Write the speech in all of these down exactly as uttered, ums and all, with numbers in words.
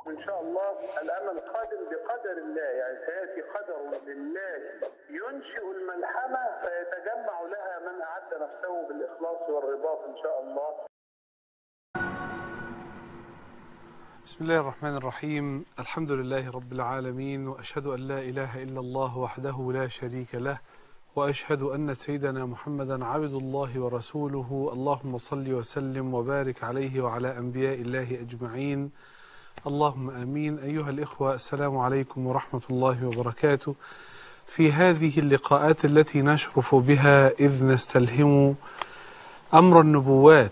إن شاء الله الأمل قادم بقدر الله، يعني سيأتي قدر لله ينشئ الملحمة فيتجمع لها من أعد نفسه بالإخلاص والرباط إن شاء الله. بسم الله الرحمن الرحيم. الحمد لله رب العالمين، وأشهد أن لا إله إلا الله وحده لا شريك له، وأشهد أن سيدنا محمدا عبد الله ورسوله. اللهم صل وسلم وبارك عليه وعلى أنبياء الله أجمعين، اللهم آمين. أيها الإخوة، السلام عليكم ورحمة الله وبركاته. في هذه اللقاءات التي نشرف بها إذ نستلهم أمر النبوات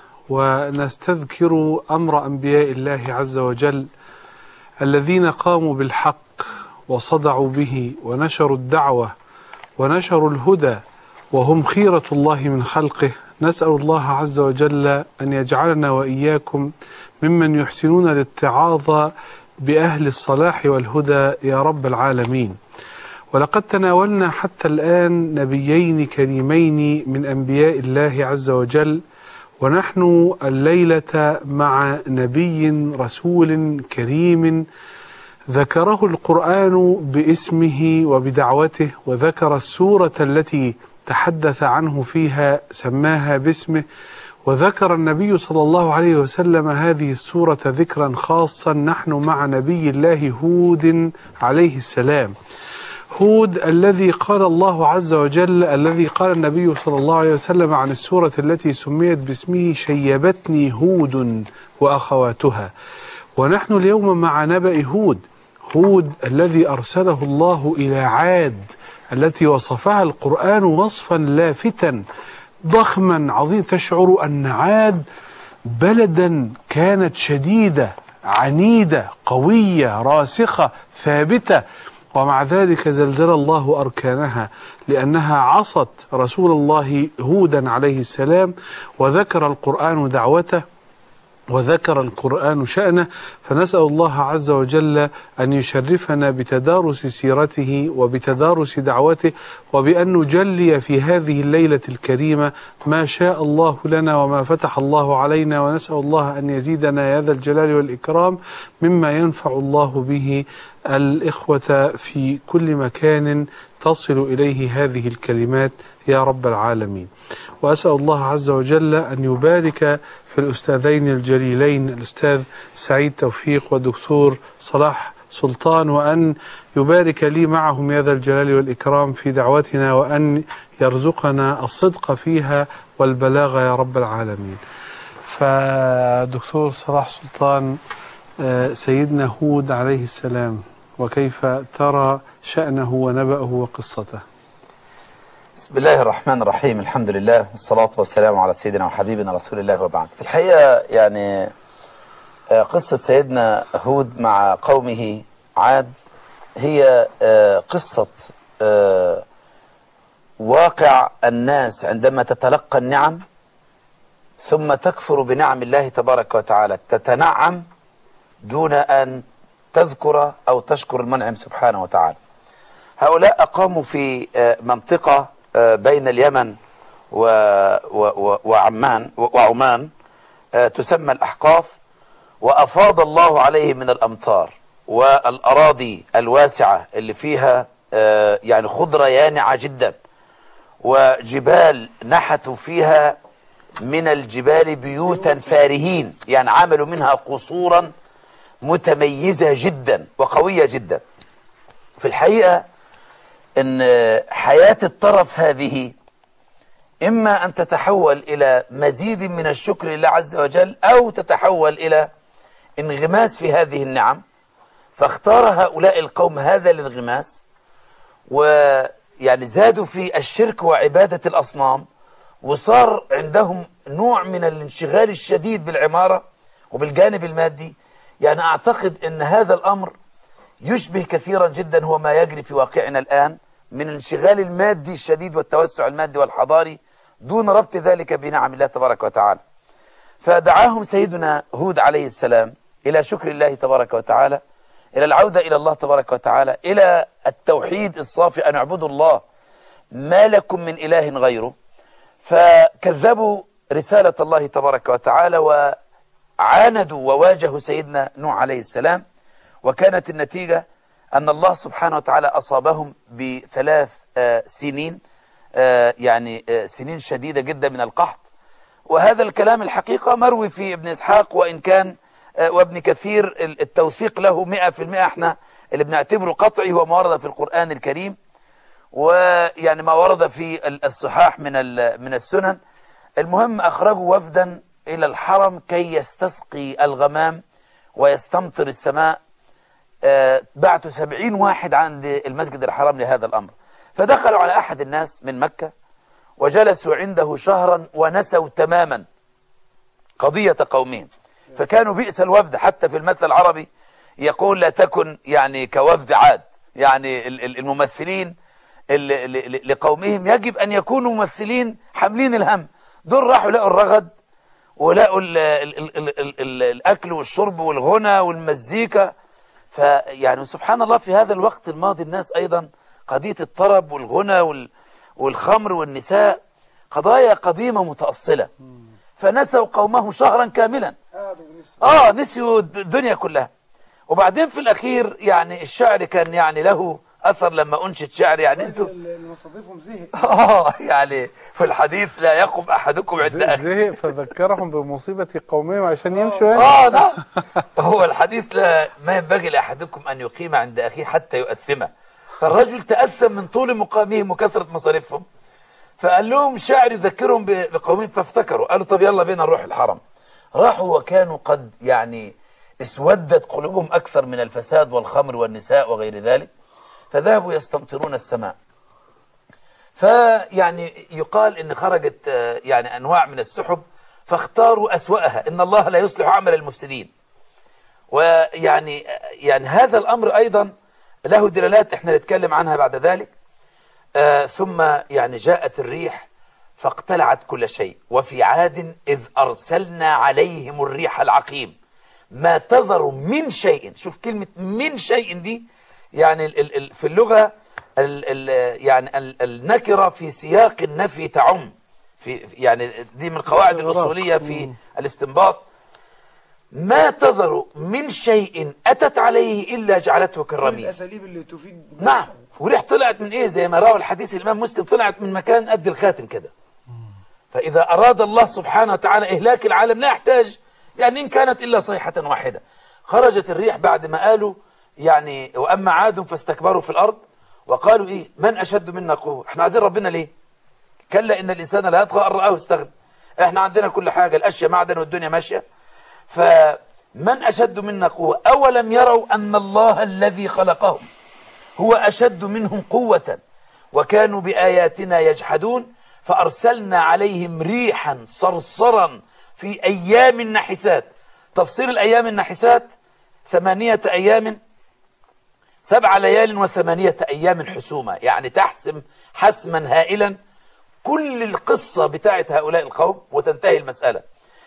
ونستذكر أمر أنبياء الله عز وجل الذين قاموا بالحق وصدعوا به ونشروا الدعوة ونشروا الهدى وهم خيرة الله من خلقه، نسأل الله عز وجل أن يجعلنا وإياكم ممن يحسنون الاتعاظ بأهل الصلاح والهدى يا رب العالمين. ولقد تناولنا حتى الآن نبيين كريمين من أنبياء الله عز وجل، ونحن الليلة مع نبي رسول كريم ذكره القرآن باسمه وبدعوته، وذكر السورة التي تحدث عنه فيها سماها باسمه، وذكر النبي صلى الله عليه وسلم هذه السورة ذكرا خاصا. نحن مع نبي الله هود عليه السلام، هود الذي قال الله عز وجل، الذي قال النبي صلى الله عليه وسلم عن السورة التي سميت باسمه شيبتني هود وأخواتها. ونحن اليوم مع نبأ هود، هود الذي أرسله الله إلى عاد التي وصفها القرآن وصفا لافتا ضخما عظيم، تشعر أن عاد بلدا كانت شديدة عنيدة قوية راسخة ثابتة، ومع ذلك زلزل الله أركانها لأنها عصت رسول الله هودا عليه السلام. وذكر القرآن دعوته وذكر القرآن شأنه، فنسأل الله عز وجل أن يشرفنا بتدارس سيرته وبتدارس دعوته، وبأن نجلي في هذه الليلة الكريمة ما شاء الله لنا وما فتح الله علينا، ونسأل الله أن يزيدنا يا ذا الجلال والإكرام مما ينفع الله به الإخوة في كل مكان تصل إليه هذه الكلمات يا رب العالمين. وأسأل الله عز وجل أن يبارك في الأستاذين الجليلين الأستاذ سعيد توفيق والدكتور صلاح سلطان، وأن يبارك لي معهم يا ذا الجلال والإكرام في دعوتنا، وأن يرزقنا الصدق فيها والبلاغة يا رب العالمين. فدكتور صلاح سلطان، سيدنا هود عليه السلام، وكيف ترى شأنه ونبأه وقصته؟ بسم الله الرحمن الرحيم، الحمد لله والصلاة والسلام على سيدنا وحبيبنا رسول الله، وبعد. في الحقيقة يعني قصة سيدنا هود مع قومه عاد هي قصة واقع الناس عندما تتلقى النعم ثم تكفر بنعم الله تبارك وتعالى، تتنعم دون أن تذكر أو تشكر المنعم سبحانه وتعالى. هؤلاء أقاموا في منطقة بين اليمن وعمان وعمان تسمى الأحقاف، وأفاض الله عليه من الأمطار والأراضي الواسعة اللي فيها يعني خضرة يانعة جدا، وجبال نحتوا فيها من الجبال بيوتا فارهين، يعني عملوا منها قصورا متميزة جدا وقوية جدا. في الحقيقة ان حياة الطرف هذه اما ان تتحول الى مزيد من الشكر لله عز وجل، او تتحول الى انغماس في هذه النعم. فاختار هؤلاء القوم هذا الانغماس، ويعني زادوا في الشرك وعبادة الاصنام، وصار عندهم نوع من الانشغال الشديد بالعمارة وبالجانب المادي. يعني اعتقد ان هذا الامر يشبه كثيرا جدا هو ما يجري في واقعنا الآن من الانشغال المادي الشديد والتوسع المادي والحضاري دون ربط ذلك بنعم الله تبارك وتعالى. فدعاهم سيدنا هود عليه السلام إلى شكر الله تبارك وتعالى، إلى العودة إلى الله تبارك وتعالى، إلى التوحيد الصافي، أن اعبدوا الله ما لكم من إله غيره. فكذبوا رسالة الله تبارك وتعالى عاندوا وواجهوا سيدنا نوح عليه السلام، وكانت النتيجة أن الله سبحانه وتعالى أصابهم بثلاث آه سنين آه يعني آه سنين شديدة جدا من القحط. وهذا الكلام الحقيقة مروي في ابن إسحاق، وإن كان آه وابن كثير التوثيق له مئة في المئة، احنا اللي بنعتبره قطعي هو ما ورد في القرآن الكريم، ويعني ما ورد في الصحاح من من السنن. المهم أخرجوا وفدا إلى الحرم كي يستسقي الغمام ويستمطر السماء. آه بعتوا سبعين واحد عند المسجد الحرام لهذا الأمر، فدخلوا على أحد الناس من مكة وجلسوا عنده شهرا ونسوا تماما قضية قومهم، فكانوا بئس الوفد. حتى في المثل العربي يقول لا تكن يعني كوفد عاد، يعني الممثلين لقومهم يجب أن يكونوا ممثلين حاملين الهم. دول راحوا لقوا الرغد ولقوا ال ال ال ال ال ال الأكل والشرب والغنى والمزيكا. فيعني سبحان الله في هذا الوقت الماضي الناس أيضا قضية الطرب والغنى والخمر والنساء قضايا قديمة متأصلة، فنسوا قومهم شهرا كاملا. آه نسيوا الدنيا كلها. وبعدين في الأخير يعني الشعر كان يعني له أثر لما أنشد شعر، يعني أنتم المستضيفهم زهق آه يعني في الحديث لا يقم أحدكم عند أخيه زهق فذكرهم بمصيبة قومهم عشان يمشوا يعني. آه نعم. هو الحديث لا ما ينبغي لأحدكم أن يقيم عند أخيه حتى يؤثمه. فالرجل تأثم من طول مقامهم وكثرة مصاريفهم، فقال لهم شاعر يذكرهم بقومهم، فافتكروا قالوا طب يلا بينا نروح الحرم. راحوا وكانوا قد يعني اسودت قلوبهم أكثر من الفساد والخمر والنساء وغير ذلك، فذهبوا يستمطرون السماء. فيعني يقال إن خرجت يعني أنواع من السحب فاختاروا أسوأها، إن الله لا يصلح عمل المفسدين. ويعني يعني هذا الأمر أيضا له دلالات احنا نتكلم عنها بعد ذلك. آه ثم يعني جاءت الريح فاقتلعت كل شيء. وفي عاد إذ أرسلنا عليهم الريح العقيم ما تذر من شيء. شوف كلمة من شيء دي، يعني ال ال في اللغة ال ال يعني ال النكرة في سياق النفي تعم، في يعني دي من القواعد الأصولية في الاستنباط. ما تذر من شيء أتت عليه إلا جعلته كالرميم. الأساليب اللي تفيد. نعم. وريح طلعت من إيه؟ زي ما روى الحديث الإمام مسلم، طلعت من مكان قد الخاتم كده. فإذا أراد الله سبحانه وتعالى إهلاك العالم لا يحتاج يعني إن كانت إلا صيحة واحدة. خرجت الريح بعد ما قالوا يعني وأما عاد فاستكبروا في الأرض وقالوا إيه من أشد منا قوة. إحنا عايزين ربنا ليه؟ كلا إن الإنسان لا يطغى أن رآه استغنى. إحنا عندنا كل حاجة، الأشياء معدن والدنيا ماشية. فمن أشد منا قوة أولم يروا أن الله الذي خلقهم هو أشد منهم قوة وكانوا بآياتنا يجحدون فأرسلنا عليهم ريحا صرصرا في أيام نحسات. تفسير الأيام النحسات ثمانية أيام سبع ليال وثمانية أيام حسومة، يعني تحسم حسما هائلا كل القصة بتاعت هؤلاء القوم وتنتهي المسألة.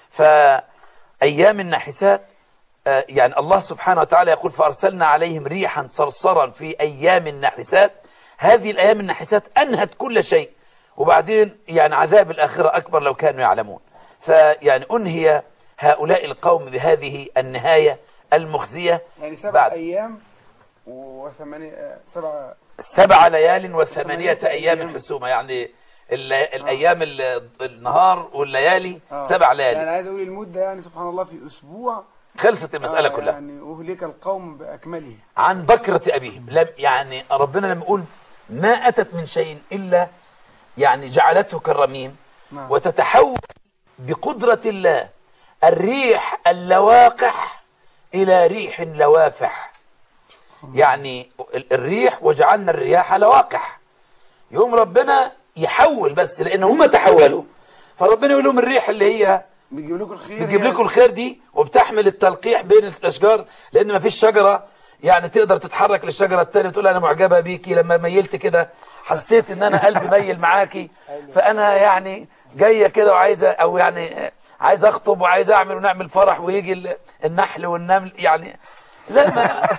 فأيام النحسات يعني الله سبحانه وتعالى يقول فأرسلنا عليهم ريحا صرصرا في أيام النحسات. هذه الأيام النحسات أنهت كل شيء، وبعدين يعني عذاب الآخرة أكبر لو كانوا يعلمون. فيعني أنهي هؤلاء القوم بهذه النهاية المخزية. يعني سبع بعد أيام وثمانية سبع سبع ليال وثمانية أيام حسومة، يعني الأيام النهار والليالي آه. سبع ليالي. يعني عايز أقول المدة يعني سبحان الله في أسبوع خلصت المسألة آه كلها. يعني أهلك القوم بأكمله عن بكرة أبيهم. لم يعني ربنا لما يقول ما أتت من شيء إلا يعني جعلته كالرميم نعم. وتتحول بقدرة الله الريح اللواقح إلى ريح لوافح. يعني الريح وجعلنا الرياح لواقح، يوم ربنا يحول بس لأن هم تحولوا، فربنا يقول لهم الريح اللي هي بتجيب لكم الخير بتجيب لكم الخير دي وبتحمل التلقيح بين الأشجار، لأن ما فيش شجرة يعني تقدر تتحرك للشجرة الثانية تقول أنا معجبة بيكي، لما ميلت كده حسيت إن أنا قلبي ميل معاكي، فأنا يعني جاية كده وعايزة أو يعني عايز أخطب وعايز أعمل ونعمل فرح ويجي النحل والنمل يعني لا ما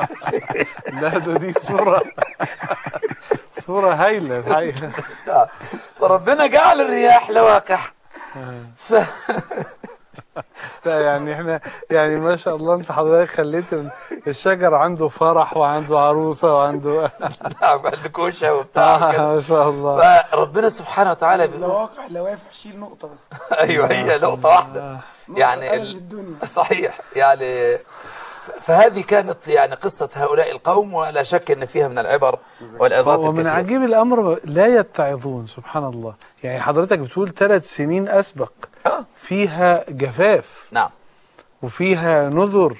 لا ده دي صورة صورة هايلة الحقيقة. فربنا جعل الرياح لواقح ف... لا يعني احنا يعني ما شاء الله انت حضرتك خليت الشجر عنده فرح وعنده عروسه وعنده نعم عنده كوشه وبتاع كده. ما شاء الله. فربنا سبحانه وتعالى لو واقع لو واقف شيل نقطه بس. ايوه هي نقطه واحده يعني ال... صحيح يعني. فهذه كانت يعني قصة هؤلاء القوم، ولا شك أن فيها من العبر والعظات الكثيرة. ومن عجيب الأمر لا يتعظون سبحان الله. يعني حضرتك بتقول ثلاث سنين أسبق فيها جفاف نعم وفيها نذر،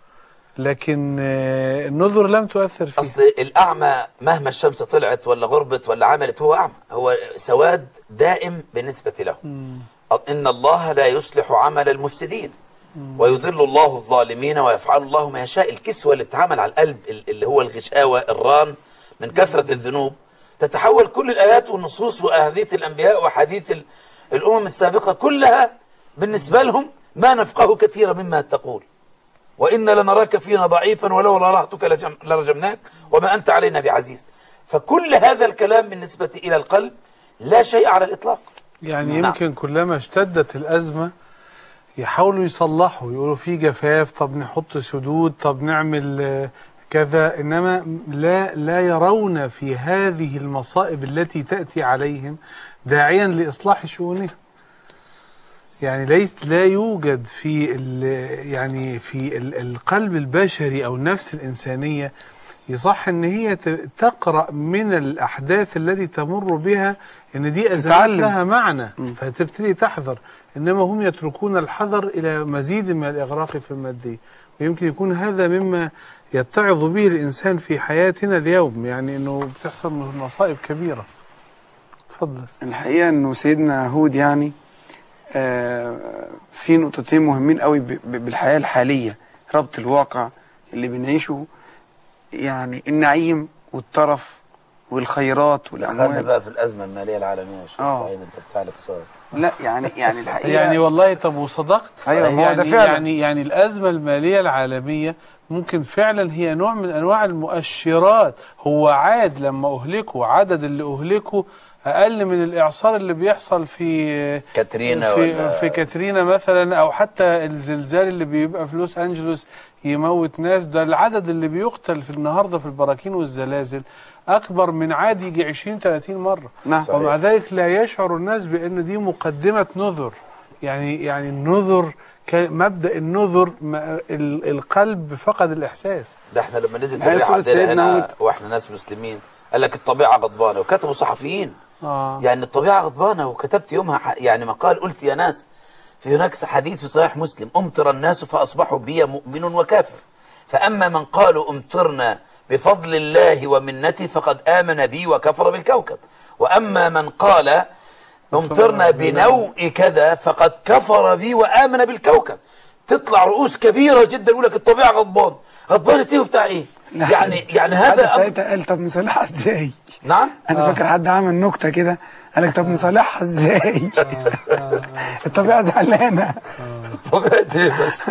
لكن النذر لم تؤثر فيه. أصل الأعمى مهما الشمس طلعت ولا غربت ولا عملت هو أعمى، هو سواد دائم بالنسبة له. م. إن الله لا يصلح عمل المفسدين ويضل الله الظالمين ويفعل الله ما يشاء. الكسوة اللي بتعمل على القلب اللي هو الغشاوة الران من كثرة الذنوب، تتحول كل الآيات والنصوص وأحاديث الأنبياء وحديث الأمم السابقة كلها بالنسبة لهم ما نفقه كثيرا مما تقول، وإن لنراك فينا ضعيفا ولو رأتك لرجمناك وما أنت علينا بعزيز. فكل هذا الكلام بالنسبة إلى القلب لا شيء على الإطلاق. يعني نعم. يمكن كلما اشتدت الأزمة يحاولوا يصلحوا، يقولوا في جفاف، طب نحط سدود، طب نعمل كذا، إنما لا لا يرون في هذه المصائب التي تأتي عليهم داعيا لإصلاح شؤونهم. يعني ليس لا يوجد في يعني في القلب البشري أو النفس الإنسانية يصح ان هي تقرأ من الأحداث التي تمر بها ان دي أزمات لها معنى فتبتدي تحذر، إنما هم يتركون الحذر إلى مزيد من الإغراق في المادية. ويمكن يكون هذا مما يتعظ به الإنسان في حياتنا اليوم، يعني أنه بتحصل مصائب كبيرة. تفضل. الحقيقة أنه سيدنا هود يعني آه في نقطتين مهمين قوي بالحياة الحالية، ربط الواقع اللي بنعيشه، يعني النعيم والترف والخيرات والأموال. دخلنا بقى في الأزمة المالية العالمية يا شيخ سعيد، أنت بتاع الاقتصاد. لا يعني يعني الحقيقة يعني والله طب وصدقت. أيوة يعني, ده فعلا. يعني يعني الأزمة المالية العالمية ممكن فعلا هي نوع من أنواع المؤشرات. هو عاد لما أهلكوا عدد اللي أهلكوا أقل من الإعصار اللي بيحصل في كاترينا في, ولا في كاترينا مثلا، أو حتى الزلزال اللي بيبقى في لوس أنجلوس يموت ناس. ده العدد اللي بيقتل في النهارده في البراكين والزلازل أكبر من عادي يجي عشرين ثلاثين مرة. نعم. ومع ذلك لا يشعر الناس بأن دي مقدمة نذر. يعني يعني النذر مبدأ النذر القلب فقد الإحساس. ده احنا لما نزل تبريع عندنا هنا واحنا ناس مسلمين قال لك الطبيعة غضبانة، وكتبوا صحفيين آه. يعني الطبيعة غضبانة، وكتبت يومها يعني مقال قلت يا ناس في هناك حديث في صحيح مسلم: أمطر الناس فأصبحوا بي مؤمن وكافر، فأما من قالوا أمطرنا بفضل الله ومنته فقد آمن بي وكفر بالكوكب، وأما من قال أمطرنا بنوء كذا فقد كفر بي وآمن بالكوكب. تطلع رؤوس كبيرة جدا يقول لك الطبيعة غضبان. غضبانة ايه وبتاع ايه؟ يعني يعني هذا ساعتها قال طب نصلحها ازاي؟ نعم؟ انا آه. فاكر حد عمل نكته كده قال لك طب نصلحها ازاي؟ الطبيعه زعلانه. الطبيعه ايه بس؟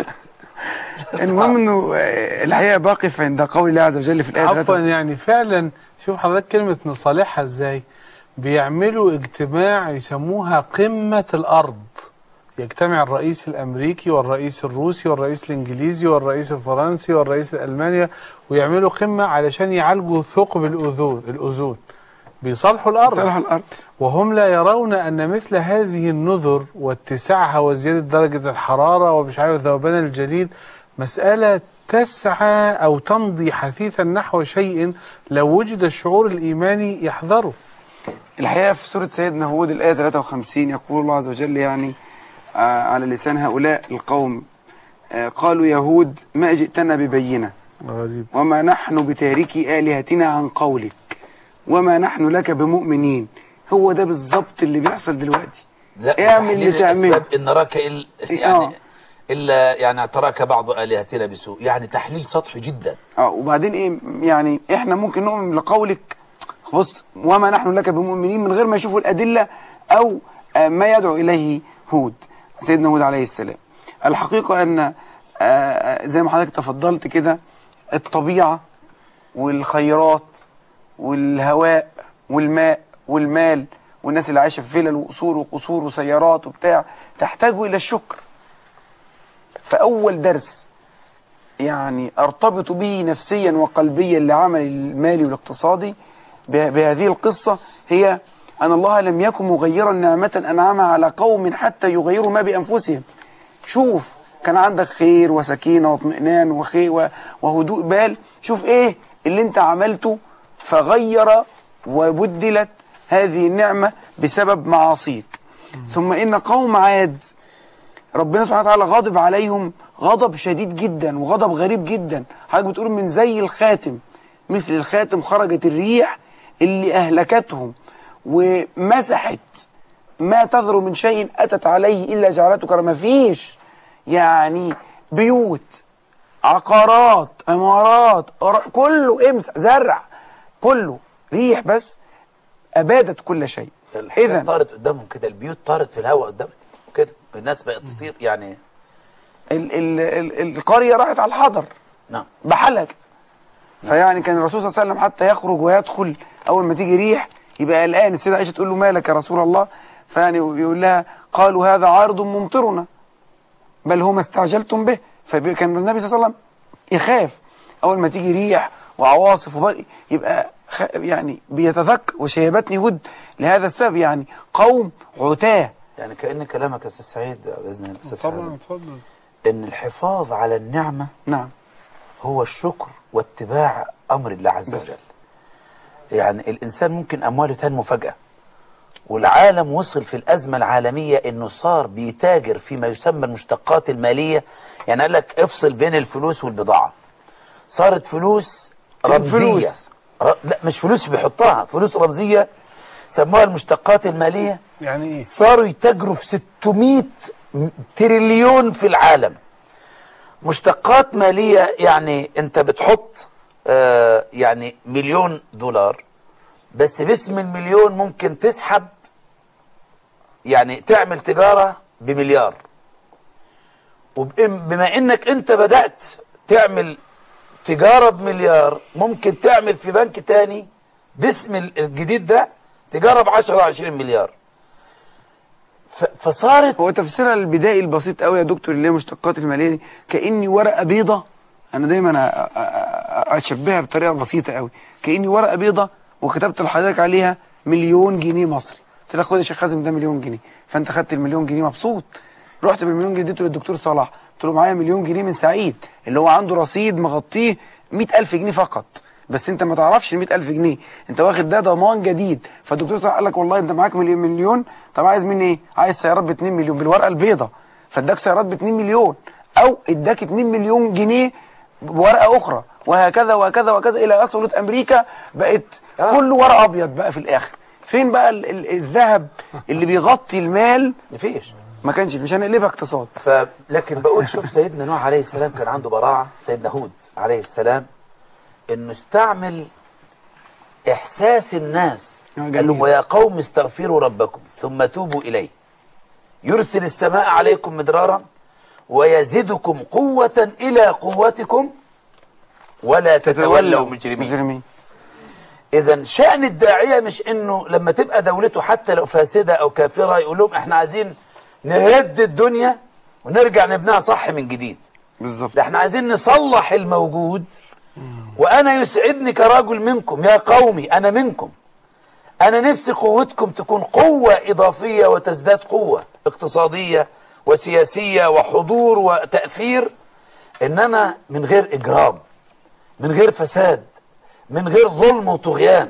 المهم انه الحقيقه باقف عند قول الله عز وجل في الايه. عفوا يعني فعلا شوف حضرتك كلمه نصالحها ازاي؟ بيعملوا اجتماع يسموها قمه الارض، يجتمع الرئيس الامريكي والرئيس الروسي والرئيس الانجليزي والرئيس الفرنسي والرئيس الالماني، ويعملوا قمه علشان يعالجوا ثقب الاذون الاذون بيصلحوا الارض. بيصلحوا الارض وهم لا يرون ان مثل هذه النذر واتساعها وزياده درجه الحراره ومش عارف ذوبان الجليد مساله تسعى او تمضي حثيثا نحو شيء لو وجد الشعور الايماني يحذره. الحقيقه في سوره سيدنا هود الايه ثلاثة وخمسين يقول الله عز وجل يعني آه على لسان هؤلاء القوم آه قالوا يهود ما جئتنا ببينة وما نحن بتاركي آلهتنا عن قولك وما نحن لك بمؤمنين. هو ده بالظبط اللي بيحصل دلوقتي. اعمل اللي تعمل ان نراك إل يعني آه. الا يعني اعتراك بعض آلهتنا بسوء، يعني تحليل سطحي جدا. اه وبعدين ايه يعني احنا ممكن نؤمن لقولك بص وما نحن لك بمؤمنين من غير ما يشوفوا الأدلة او آه ما يدعو اليه هود سيدنا هود عليه السلام. الحقيقة ان آه زي ما حضرتك تفضلت كده الطبيعة والخيرات والهواء والماء والمال والناس اللي عايشة في فلل وقصور وقصور وسيارات وبتاع تحتاج إلى الشكر. فأول درس يعني أرتبط به نفسيا وقلبيا لعمل المالي والاقتصادي بهذه القصة هي أن الله لم يكن مغيرا نعمة أنعمها على قوم حتى يغيروا ما بأنفسهم. شوف كان عندك خير وسكينة واطمئنان وخير وهدوء بال، شوف إيه اللي أنت عملته فغير وبدلت هذه النعمة بسبب معاصيك. ثم إن قوم عاد ربنا سبحانه وتعالى غاضب عليهم غضب شديد جدا وغضب غريب جدا. حضرتك بتقول من زي الخاتم، مثل الخاتم خرجت الريح اللي أهلكتهم ومسحت ما تذر من شيء أتت عليه إلا جعلته كرما. فيش يعني بيوت، عقارات، عمارات، كله امسح، زرع، كله ريح بس أبادت كل شيء. إذا طارت قدامهم كده، البيوت طارت في الهواء قدامهم كده، الناس بقت تطير يعني. ال ال ال القرية راحت على الحضر نعم بحالها كده. فيعني كان الرسول صلى الله عليه وسلم حتى يخرج ويدخل أول ما تيجي ريح يبقى قلقان. السيدة عائشة تقول له مالك يا رسول الله؟ فيعني يقول لها قالوا هذا عارض ممطرنا بل هو ما استعجلتم به. فكان النبي صلى الله عليه وسلم يخاف أول ما تيجي ريح وعواصف وبرق يبقى يعني بيتذكر. وشيبتني هود لهذا السبب، يعني قوم عتاه. يعني كأن كلامك يا أستاذ سعيد بإذن الله أستاذ طبعا حازم اتفضل. إن الحفاظ على النعمة نعم هو الشكر واتباع أمر الله عز وجل. يعني الإنسان ممكن أمواله تنمو فجأة، والعالم وصل في الأزمة العالمية إنه صار بيتاجر فيما يسمى المشتقات المالية. يعني قال لك افصل بين الفلوس والبضاعة. صارت فلوس رمزية، ر... لا مش فلوس بيحطها، فلوس رمزية سموها المشتقات المالية. يعني ايه؟ صاروا يتاجروا في ستمائة تريليون في العالم. مشتقات مالية يعني انت بتحط آه يعني مليون دولار، بس باسم المليون ممكن تسحب، يعني تعمل تجارة بمليار. وبما انك انت بدأت تعمل تجارة بمليار، ممكن تعمل في بنك تاني باسم الجديد ده تجارة بعشرة عشرين مليار. فصارت هو تفسيرها البدائي البسيط قوي يا دكتور اللي هي مشتقات الماليه دي كاني ورقه بيضه. انا دايما اشبهها بطريقه بسيطه قوي، كاني ورقه بيضه وكتبت لحضرتك عليها مليون جنيه مصري، قلت لك خد يا شيخ حازم ده مليون جنيه، فانت خدت المليون جنيه مبسوط. رحت بالمليون جنيه اديته للدكتور صلاح، قلت له معايا مليون جنيه من سعيد اللي هو عنده رصيد مغطيه مئة ألف جنيه فقط، بس انت ما تعرفش ال مئة ألف جنيه، انت واخد ده ضمان جديد. فالدكتور صلاح قال لك والله انت معاك مليون، طب عايز مني ايه؟ عايز سيارات ب اتنين مليون بالورقه البيضاء، فاداك سيارات ب اتنين مليون، او اداك اتنين مليون جنيه بورقه اخرى، وهكذا وهكذا وهكذا الى وصلت امريكا بقت كله ورق ابيض بقى في الاخر. فين بقى ال ال الذهب اللي بيغطي المال؟ مفيش، ما كانش، مش هنقلبها اقتصاد. ف لكن بقول شوف سيدنا نوح عليه السلام كان عنده براعه، سيدنا هود عليه السلام انه استعمل احساس الناس. قال لهم ويا قوم استغفروا ربكم ثم توبوا اليه يرسل السماء عليكم مدرارا ويزدكم قوة الى قوتكم ولا تتولوا مجرمين. اذا شأن الداعية مش انه لما تبقى دولته حتى لو فاسدة او كافرة يقول لهم احنا عايزين نهد الدنيا ونرجع نبنيها صح من جديد. بالظبط. ده احنا عايزين نصلح الموجود. وأنا يسعدني كرجل منكم يا قومي، أنا منكم، أنا نفسي قوتكم تكون قوة إضافية وتزداد قوة اقتصادية وسياسية وحضور وتأثير، إنما من غير إجرام، من غير فساد، من غير ظلم وطغيان.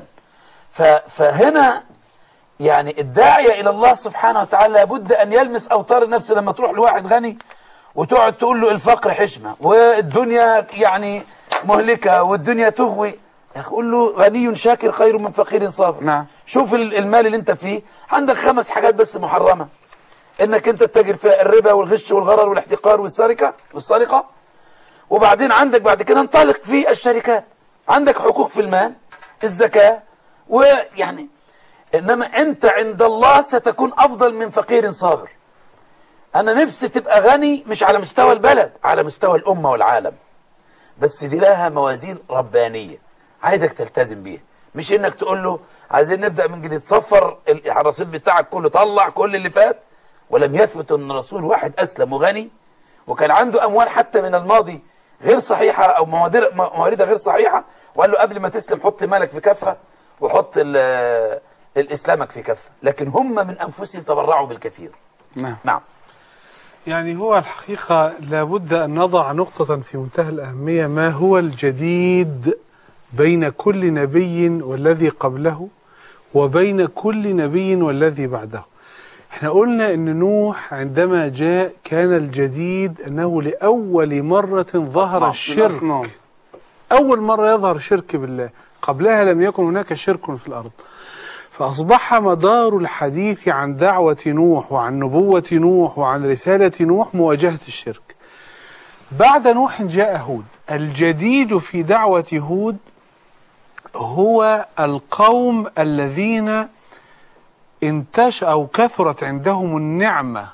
فهنا يعني الداعية إلى الله سبحانه وتعالى لابد أن يلمس أوتار النفس. لما تروح لواحد غني وتقعد تقول له الفقر حشمة والدنيا يعني مهلكة والدنيا تغوي، يا اخي قول له غني شاكر خير من فقير صابر. نعم. شوف المال اللي انت فيه عندك خمس حاجات بس محرمة، انك انت تتاجر فيها الربا والغش والغرر والاحتقار والسرقة والسرقة، وبعدين عندك بعد كده انطلق في الشركات، عندك حقوق في المال، الزكاة، ويعني انما انت عند الله ستكون افضل من فقير صابر. انا نفسي تبقى غني مش على مستوى البلد، على مستوى الامة والعالم، بس دي لها موازين ربانية عايزك تلتزم بيها، مش انك تقول له عايزين نبدأ من جديد، صفر الرصيد بتاعك كله، طلع كل اللي فات. ولم يثبت ان رسول واحد اسلم وغني وكان عنده أموال حتى من الماضي غير صحيحة أو موادر- مواردها غير صحيحة، وقال له قبل ما تسلم حط مالك في كفة وحط ال- الإسلامك في كفة. لكن هم من أنفسهم تبرعوا بالكثير. نعم. نعم. يعني هو الحقيقة لابد أن نضع نقطة في منتهى الأهمية. ما هو الجديد بين كل نبي والذي قبله وبين كل نبي والذي بعده؟ احنا قلنا ان نوح عندما جاء كان الجديد انه لأول مرة ظهر أصنام. الشرك. الأصنام. أول مرة يظهر شرك بالله، قبلها لم يكن هناك شرك في الأرض. فأصبح مدار الحديث عن دعوة نوح وعن نبوة نوح وعن رسالة نوح مواجهة الشرك. بعد نوح جاء هود. الجديد في دعوة هود هو القوم الذين انتش أو كثرت عندهم النعمة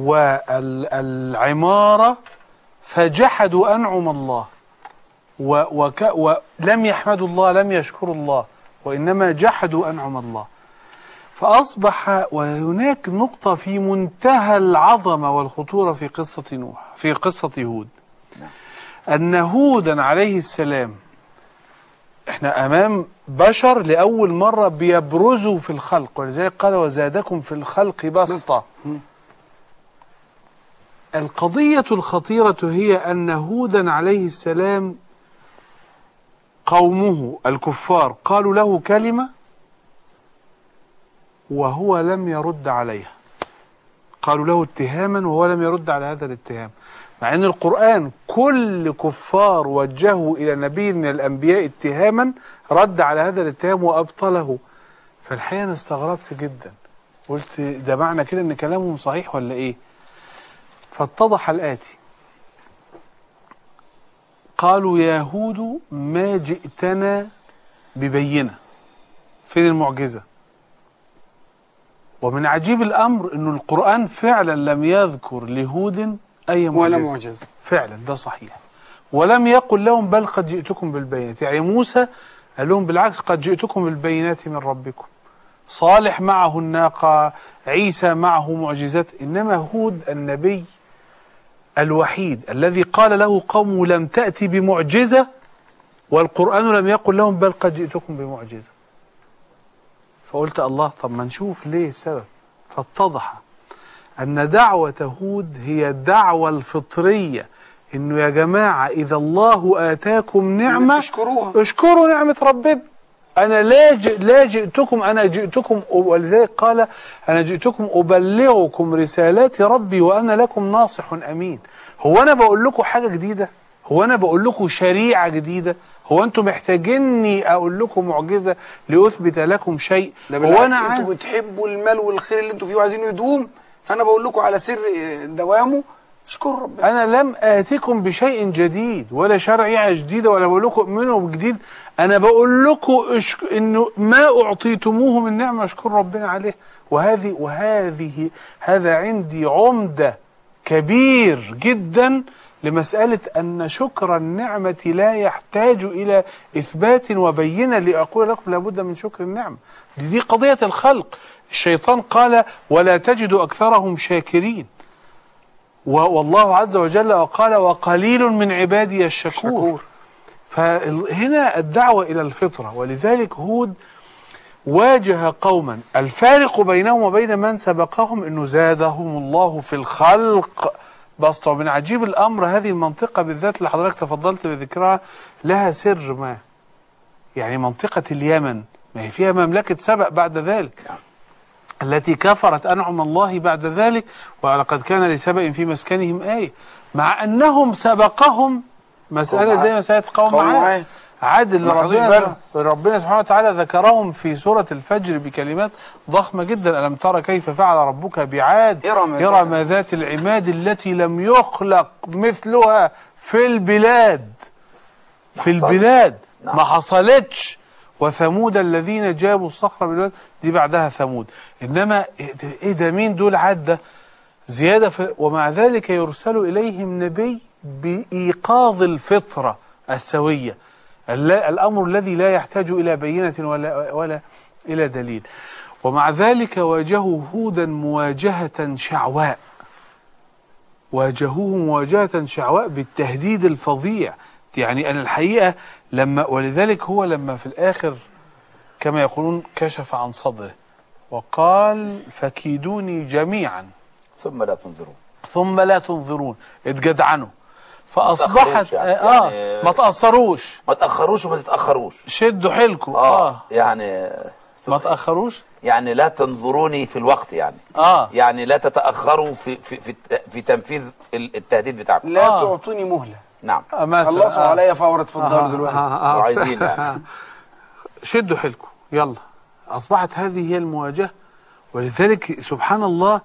والعمارة فجحدوا أنعم الله و وك ولم يحمدوا الله، لم يشكروا الله، وإنما جحدوا أنعم الله. فأصبح وهناك نقطة في منتهى العظمة والخطورة في قصة نوح، في قصة هود، أن هودا عليه السلام، احنا أمام بشر لأول مرة بيبرزوا في الخلق، ولذلك قال وزادكم في الخلق بسطة. القضية الخطيرة هي أن هودا عليه السلام قومه الكفار قالوا له كلمة وهو لم يرد عليها، قالوا له اتهاما وهو لم يرد على هذا الاتهام، مع أن القرآن كل كفار وجهوا إلى نبي من الأنبياء اتهاما رد على هذا الاتهام وأبطله. فالحقيقة أنا استغربت جدا، قلت ده معنى كده أن كلامهم صحيح ولا إيه؟ فاتضح الآتي: قالوا يا هود ما جئتنا ببينة، فين المعجزة؟ ومن عجيب الأمر أن القرآن فعلا لم يذكر لهود أي معجزة ولا معجزة، فعلا ده صحيح، ولم يقل لهم بل قد جئتكم بالبينات. يعني موسى قال لهم بالعكس قد جئتكم بالبينات من ربكم، صالح معه الناقة، عيسى معه معجزات، إنما هود النبي الوحيد الذي قال له قومه لم تأتي بمعجزة والقرآن لم يقل لهم بل قد جئتكم بمعجزة. فقلت الله، طب ما نشوف ليه السبب. فاتضح أن دعوة هود هي الدعوة الفطرية، إنه يا جماعة إذا الله آتاكم نعمة اشكروها، اشكروا نعمة ربنا. أنا لا ج... لا جئتكم أنا جئتكم، ولذلك قال أنا جئتكم أبلغكم رسالات ربي وأنا لكم ناصح أمين. هو أنا بقول لكم حاجة جديدة؟ هو أنا بقول لكم شريعة جديدة؟ هو أنتم محتاجيني أقول لكم معجزة لأثبت لكم شيء؟ ده هو بالعكس أنا انتوا بتحبوا المال والخير اللي انتوا فيه وعايزينه يدوم، فأنا بقول لكم على سر دوامه اشكروا ربنا. أنا لم آتكم بشيء جديد ولا شريعة جديدة ولا بقول لكم اؤمنوا بجديد، أنا بقول لكم اشك... إنه ما أعطيتموه من نعمة اشكروا ربنا عليه. وهذه وهذه هذا عندي عمدة كبير جدا لمسألة أن شكر النعمة لا يحتاج إلى إثبات وبينة لأقول لكم لابد من شكر النعمة. دي, دي قضية الخلق. الشيطان قال ولا تجد أكثرهم شاكرين، والله عز وجل قال وقليل من عبادي الشكور. فهنا الدعوة إلى الفطرة. ولذلك هود واجه قوما الفارق بينهم وبين من سبقهم أنه زادهم الله في الخلق بسطة. ومن عجيب الأمر هذه المنطقة بالذات اللي حضرتك تفضلت بذكرها لها سر ما، يعني منطقة اليمن ما هي فيها مملكة سبأ بعد ذلك التي كفرت أنعم الله بعد ذلك، ولقد كان لسبأ في مسكنهم آية، مع أنهم سبقهم مسألة زي مسألة قوم عاد. عاد اللي ربنا, ربنا سبحانه وتعالى ذكرهم في سورة الفجر بكلمات ضخمة جدا: ألم ترى كيف فعل ربك بعاد إرم ذات العماد التي لم يخلق مثلها في البلاد في البلاد ما حصلتش. وثمود الذين جابوا الصخر بالواد، دي بعدها ثمود. إنما إيه ده؟ مين دول؟ عاد ده زيادة في. ومع ذلك يرسل إليهم نبي بإيقاظ الفطرة السوية، الأمر الذي لا يحتاج إلى بينة ولا, ولا إلى دليل. ومع ذلك واجهوا هودا مواجهة شعواء، واجهوه مواجهة شعواء بالتهديد الفظيع. يعني أنا الحقيقة لما ولذلك هو لما في الآخر كما يقولون كشف عن صدره وقال فكيدوني جميعا ثم لا تنظرون ثم لا تنظرون، اتجدعنوا فأصبحت يعني آه يعني ما تأثروش ما تأخروش وما تتأخروش. شدوا حيلكم آه, آه يعني ما تأخروش يعني لا تنظروني في الوقت، يعني آه يعني لا تتأخروا في في في, في تنفيذ التهديد بتاعكم. لا آه. تعطوني مهلة. نعم. خلصوا آه. عليا فورة في الدار آه. دلوقتي. آه. آه. وعايزين يعني. شدوا حيلكم يلا. أصبحت هذه هي المواجهة. ولذلك سبحان الله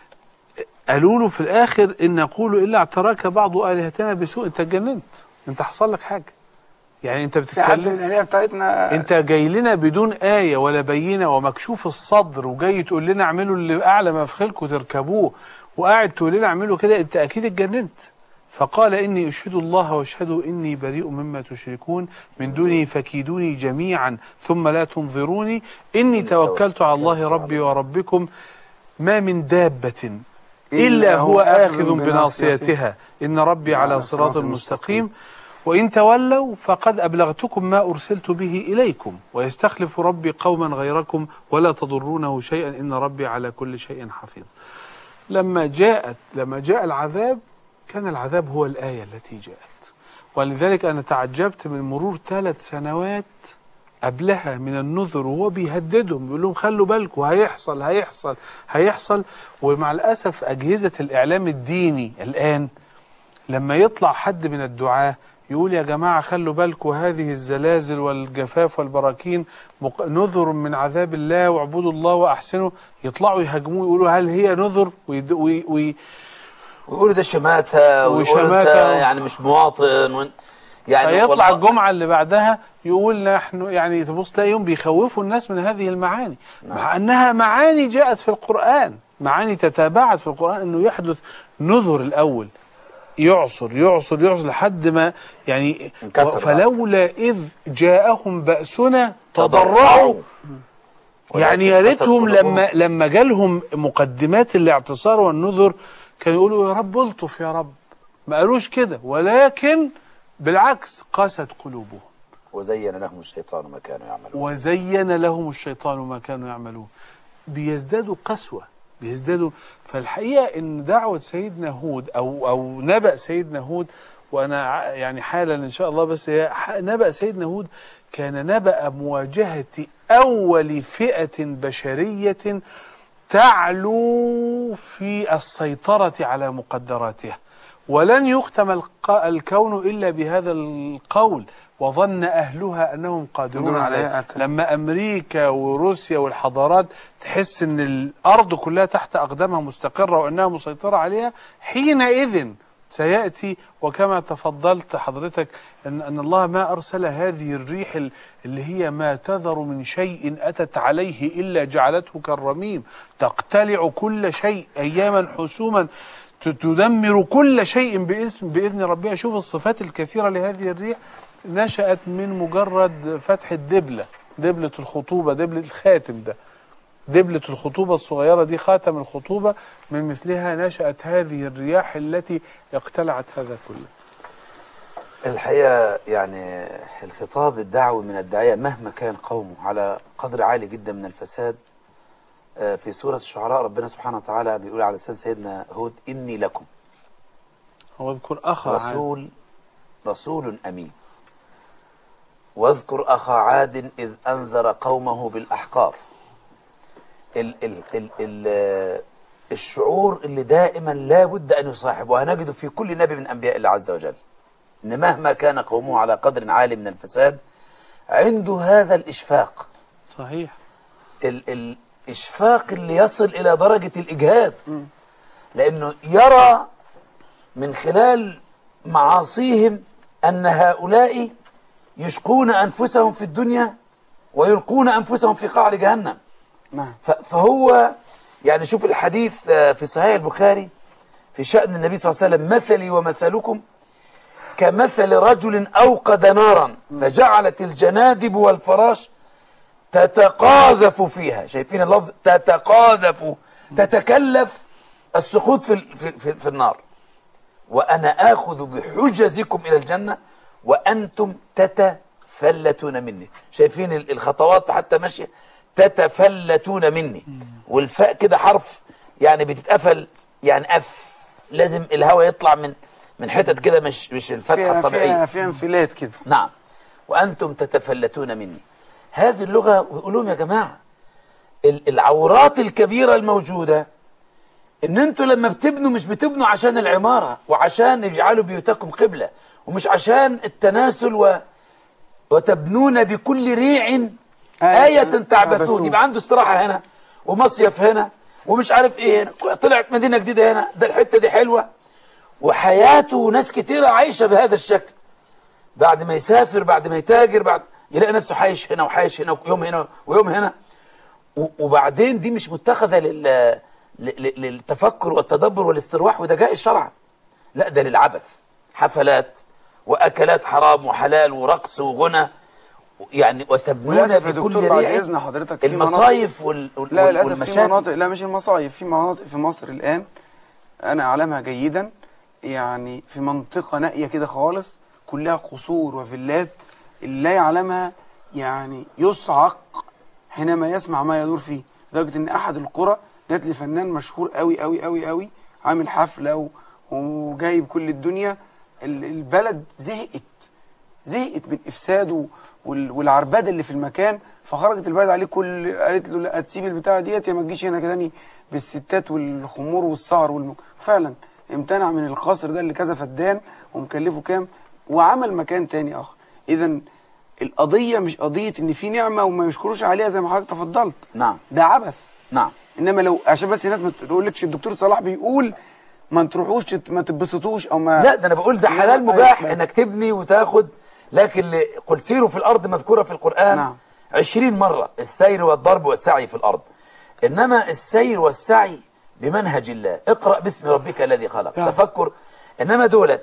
قالوا له في الآخر إن نقول إلا اعتراك بعض آلهتنا بسوء. أنت اتجننت، أنت حصل لك حاجة. يعني أنت في حد من بتتكلم الآلهة بتاعتنا أنت جاي لنا بدون آية ولا بينة ومكشوف الصدر، وجاي تقول لنا اعملوا اللي أعلى ما في خلقكم تركبوه، وقاعد تقول لنا اعملوا كده. أنت أكيد اتجننت. فقال إني أشهد الله واشهدوا إني بريء مما تشركون من دوني فكيدوني جميعا ثم لا تنظروني إني توكلت على الله ربي وربكم ما من دابة إلا هو آخذ بناصيتها إن ربي على صراط مستقيم وإن تولوا فقد أبلغتكم ما أرسلت به إليكم ويستخلف ربي قوما غيركم ولا تضرونه شيئا إن ربي على كل شيء حفيظ. لما جاءت لما جاء العذاب كان العذاب هو الآية التي جاءت. ولذلك أنا تعجبت من مرور ثلاث سنوات قبلها من النذر وهو بيهددهم بيقول لهم خلوا بالكم هيحصل هيحصل هيحصل. ومع الأسف أجهزة الإعلام الديني الآن لما يطلع حد من الدعاة يقول يا جماعة خلوا بالكم هذه الزلازل والجفاف والبراكين نذر من عذاب الله واعبدوا الله وأحسنوا، يطلعوا يهاجموه يقولوا هل هي نذر ويد... وي... وي... ويقولوا ده شماتة ويقولوا انت يعني مش مواطن و... يعني يطلع الجمعة اللي بعدها يقول نحن يعني تبص تلاقيهم بيخوفوا الناس من هذه المعاني. نعم. مع أنها معاني جاءت في القرآن، معاني تتابعت في القرآن أنه يحدث نذر الأول يعصر يعصر يعصر لحد ما يعني فلولا إذ جاءهم بأسنا تضرعوا. يعني يا ريتهم لما لما جالهم مقدمات الاعتصار والنذر كانوا يقولوا يا رب الطف يا رب، ما قالوش كده، ولكن بالعكس قست قلوبهم وزين لهم الشيطان ما كانوا يعملون وزين لهم الشيطان ما كانوا يعملون. بيزدادوا قسوة بيزدادوا. فالحقيقة ان دعوة سيدنا هود او او نبأ سيدنا هود، وانا يعني حالا ان شاء الله، بس هي نبأ سيدنا هود كان نبأ مواجهة اول فئة بشرية تعلو في السيطرة على مقدراتها. ولن يختم الكون إلا بهذا القول وظن أهلها أنهم قادرون عليه. لما أمريكا وروسيا والحضارات تحس أن الأرض كلها تحت أقدامها مستقرة وأنها مسيطرة عليها، حينئذ سيأتي. وكما تفضلت حضرتك أن, أن الله ما أرسل هذه الريح اللي هي ما تذر من شيء أتت عليه إلا جعلته كالرميم، تقتلع كل شيء أياما حسوما، تدمر كل شيء باسم بإذن ربها. شوف الصفات الكثيرة لهذه الريح. نشأت من مجرد فتح الدبلة، دبلة الخطوبة، دبلة الخاتم ده، دبلة الخطوبة الصغيرة دي، خاتم الخطوبة، من مثلها نشأت هذه الرياح التي اقتلعت هذا كله. الحقيقة يعني الخطاب الدعوي من الداعية مهما كان قومه على قدر عالي جدا من الفساد. في سورة الشعراء ربنا سبحانه وتعالى بيقول على لسان سيدنا هود إني لكم واذكر أخا رسول عاد. رسول أمين واذكر أخا عاد إذ أنذر قومه بالأحقاف. ال ال ال ال الشعور اللي دائما لا بد أن يصاحب، وهنجده في كل نبي من أنبياء الله عز وجل، إن مهما كان قومه على قدر عالي من الفساد عنده هذا الإشفاق. صحيح. ال ال إشفاق اللي يصل إلى درجة الإجهاد، لأنه يرى من خلال معاصيهم أن هؤلاء يشقون أنفسهم في الدنيا ويلقون أنفسهم في قعر جهنم. فهو يعني شوف الحديث في صحيح البخاري في شأن النبي صلى الله عليه وسلم: مثلي ومثلكم كمثل رجل أوقد نارا فجعلت الجنادب والفراش تتقاذف فيها. شايفين اللفظ؟ تتقاذف، تتكلف السقوط في, في, في, في النار. وأنا آخذ بحجزكم إلى الجنة وأنتم تتفلتون مني. شايفين الخطوات حتى ماشية، تتفلتون مني، والفاء كده حرف يعني بتتقفل، يعني أف، لازم الهواء يطلع من من حتت كده، مش مش الفتحة الطبيعية، فيها فيها انفلات كده. نعم. وأنتم تتفلتون مني. هذه اللغة يقولون يا جماعة العورات الكبيرة الموجودة ان انتوا لما بتبنوا مش بتبنوا عشان العمارة وعشان يجعلوا بيوتكم قبلة، ومش عشان التناسل و... وتبنون بكل ريع آية تعبثون. يبقى عنده استراحة هنا ومصيف هنا ومش عارف ايه هنا، طلعت مدينة جديدة هنا، ده الحتة دي حلوة، وحياته ناس كتيرة عايشة بهذا الشكل. بعد ما يسافر، بعد ما يتاجر، بعد يلاقي نفسه حايش هنا وحايش هنا ويوم هنا ويوم هنا، وبعدين دي مش متخذة لل... للتفكر والتدبر والاسترواح وده جاء الشرع، لا ده للعبث، حفلات وأكلات حرام وحلال ورقص وغنى يعني، وتبنون بكل ريع المصايف وال... لا للأسف في مناطق، لا مش المصايف، في مناطق في مصر الآن أنا أعلمها جيدا، يعني في منطقة نائية كده خالص كلها قصور وفيلات، اللي لا يعلمها يعني يصعق حينما يسمع ما يدور فيه. لدرجة ان احد القرى جات لي فنان مشهور قوي قوي قوي قوي عامل حفلة و... وجايب كل الدنيا، البلد زهقت زهقت من افساده وال... والعربده اللي في المكان، فخرجت البلد عليه كل، قالت له لا تسيب البتاعه ديت يا ما تجيش هنا كده بالستات والخمور والسهر والم... فعلا امتنع من القصر ده اللي كذا فدان ومكلفه كام، وعمل مكان تاني اخر. اذا القضيه مش قضيه ان في نعمه وما يشكروش عليها زي ما حضرتك تفضلت، نعم ده عبث. نعم. انما لو عشان بس الناس ما تقولكش الدكتور صلاح بيقول ما تروحوش ما تتبسطوش او ما، لا ده انا بقول ده حلال مباح انك تبني وتاخد، لكن قل سيروا في الارض مذكوره في القران نعم. عشرين مره السير والضرب والسعي في الارض، انما السير والسعي بمنهج الله، اقرا باسم ربك الذي خلق نعم. تفكر. انما دولت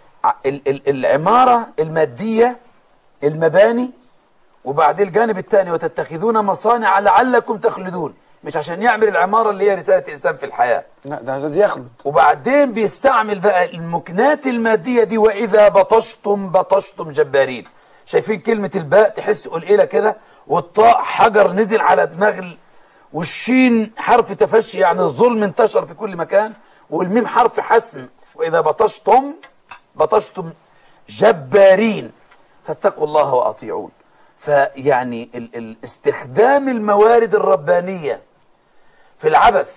العماره الماديه، المباني، وبعدين الجانب الثاني وتتخذون مصانع لعلكم تخلدون، مش عشان يعمل العمارة اللي هي رسالة الإنسان في الحياة، لا ده عايز يخلد. وبعدين بيستعمل بقى المكنات المادية دي، وإذا بطشتم بطشتم جبارين. شايفين كلمة الباء تحس قليلة كده، والطاء حجر نزل على دماغ، والشين حرف تفشي يعني الظلم انتشر في كل مكان، والميم حرف حسم، وإذا بطشتم بطشتم جبارين فاتقوا الله وأطيعون. فيعني استخدام الموارد الربانية في العبث،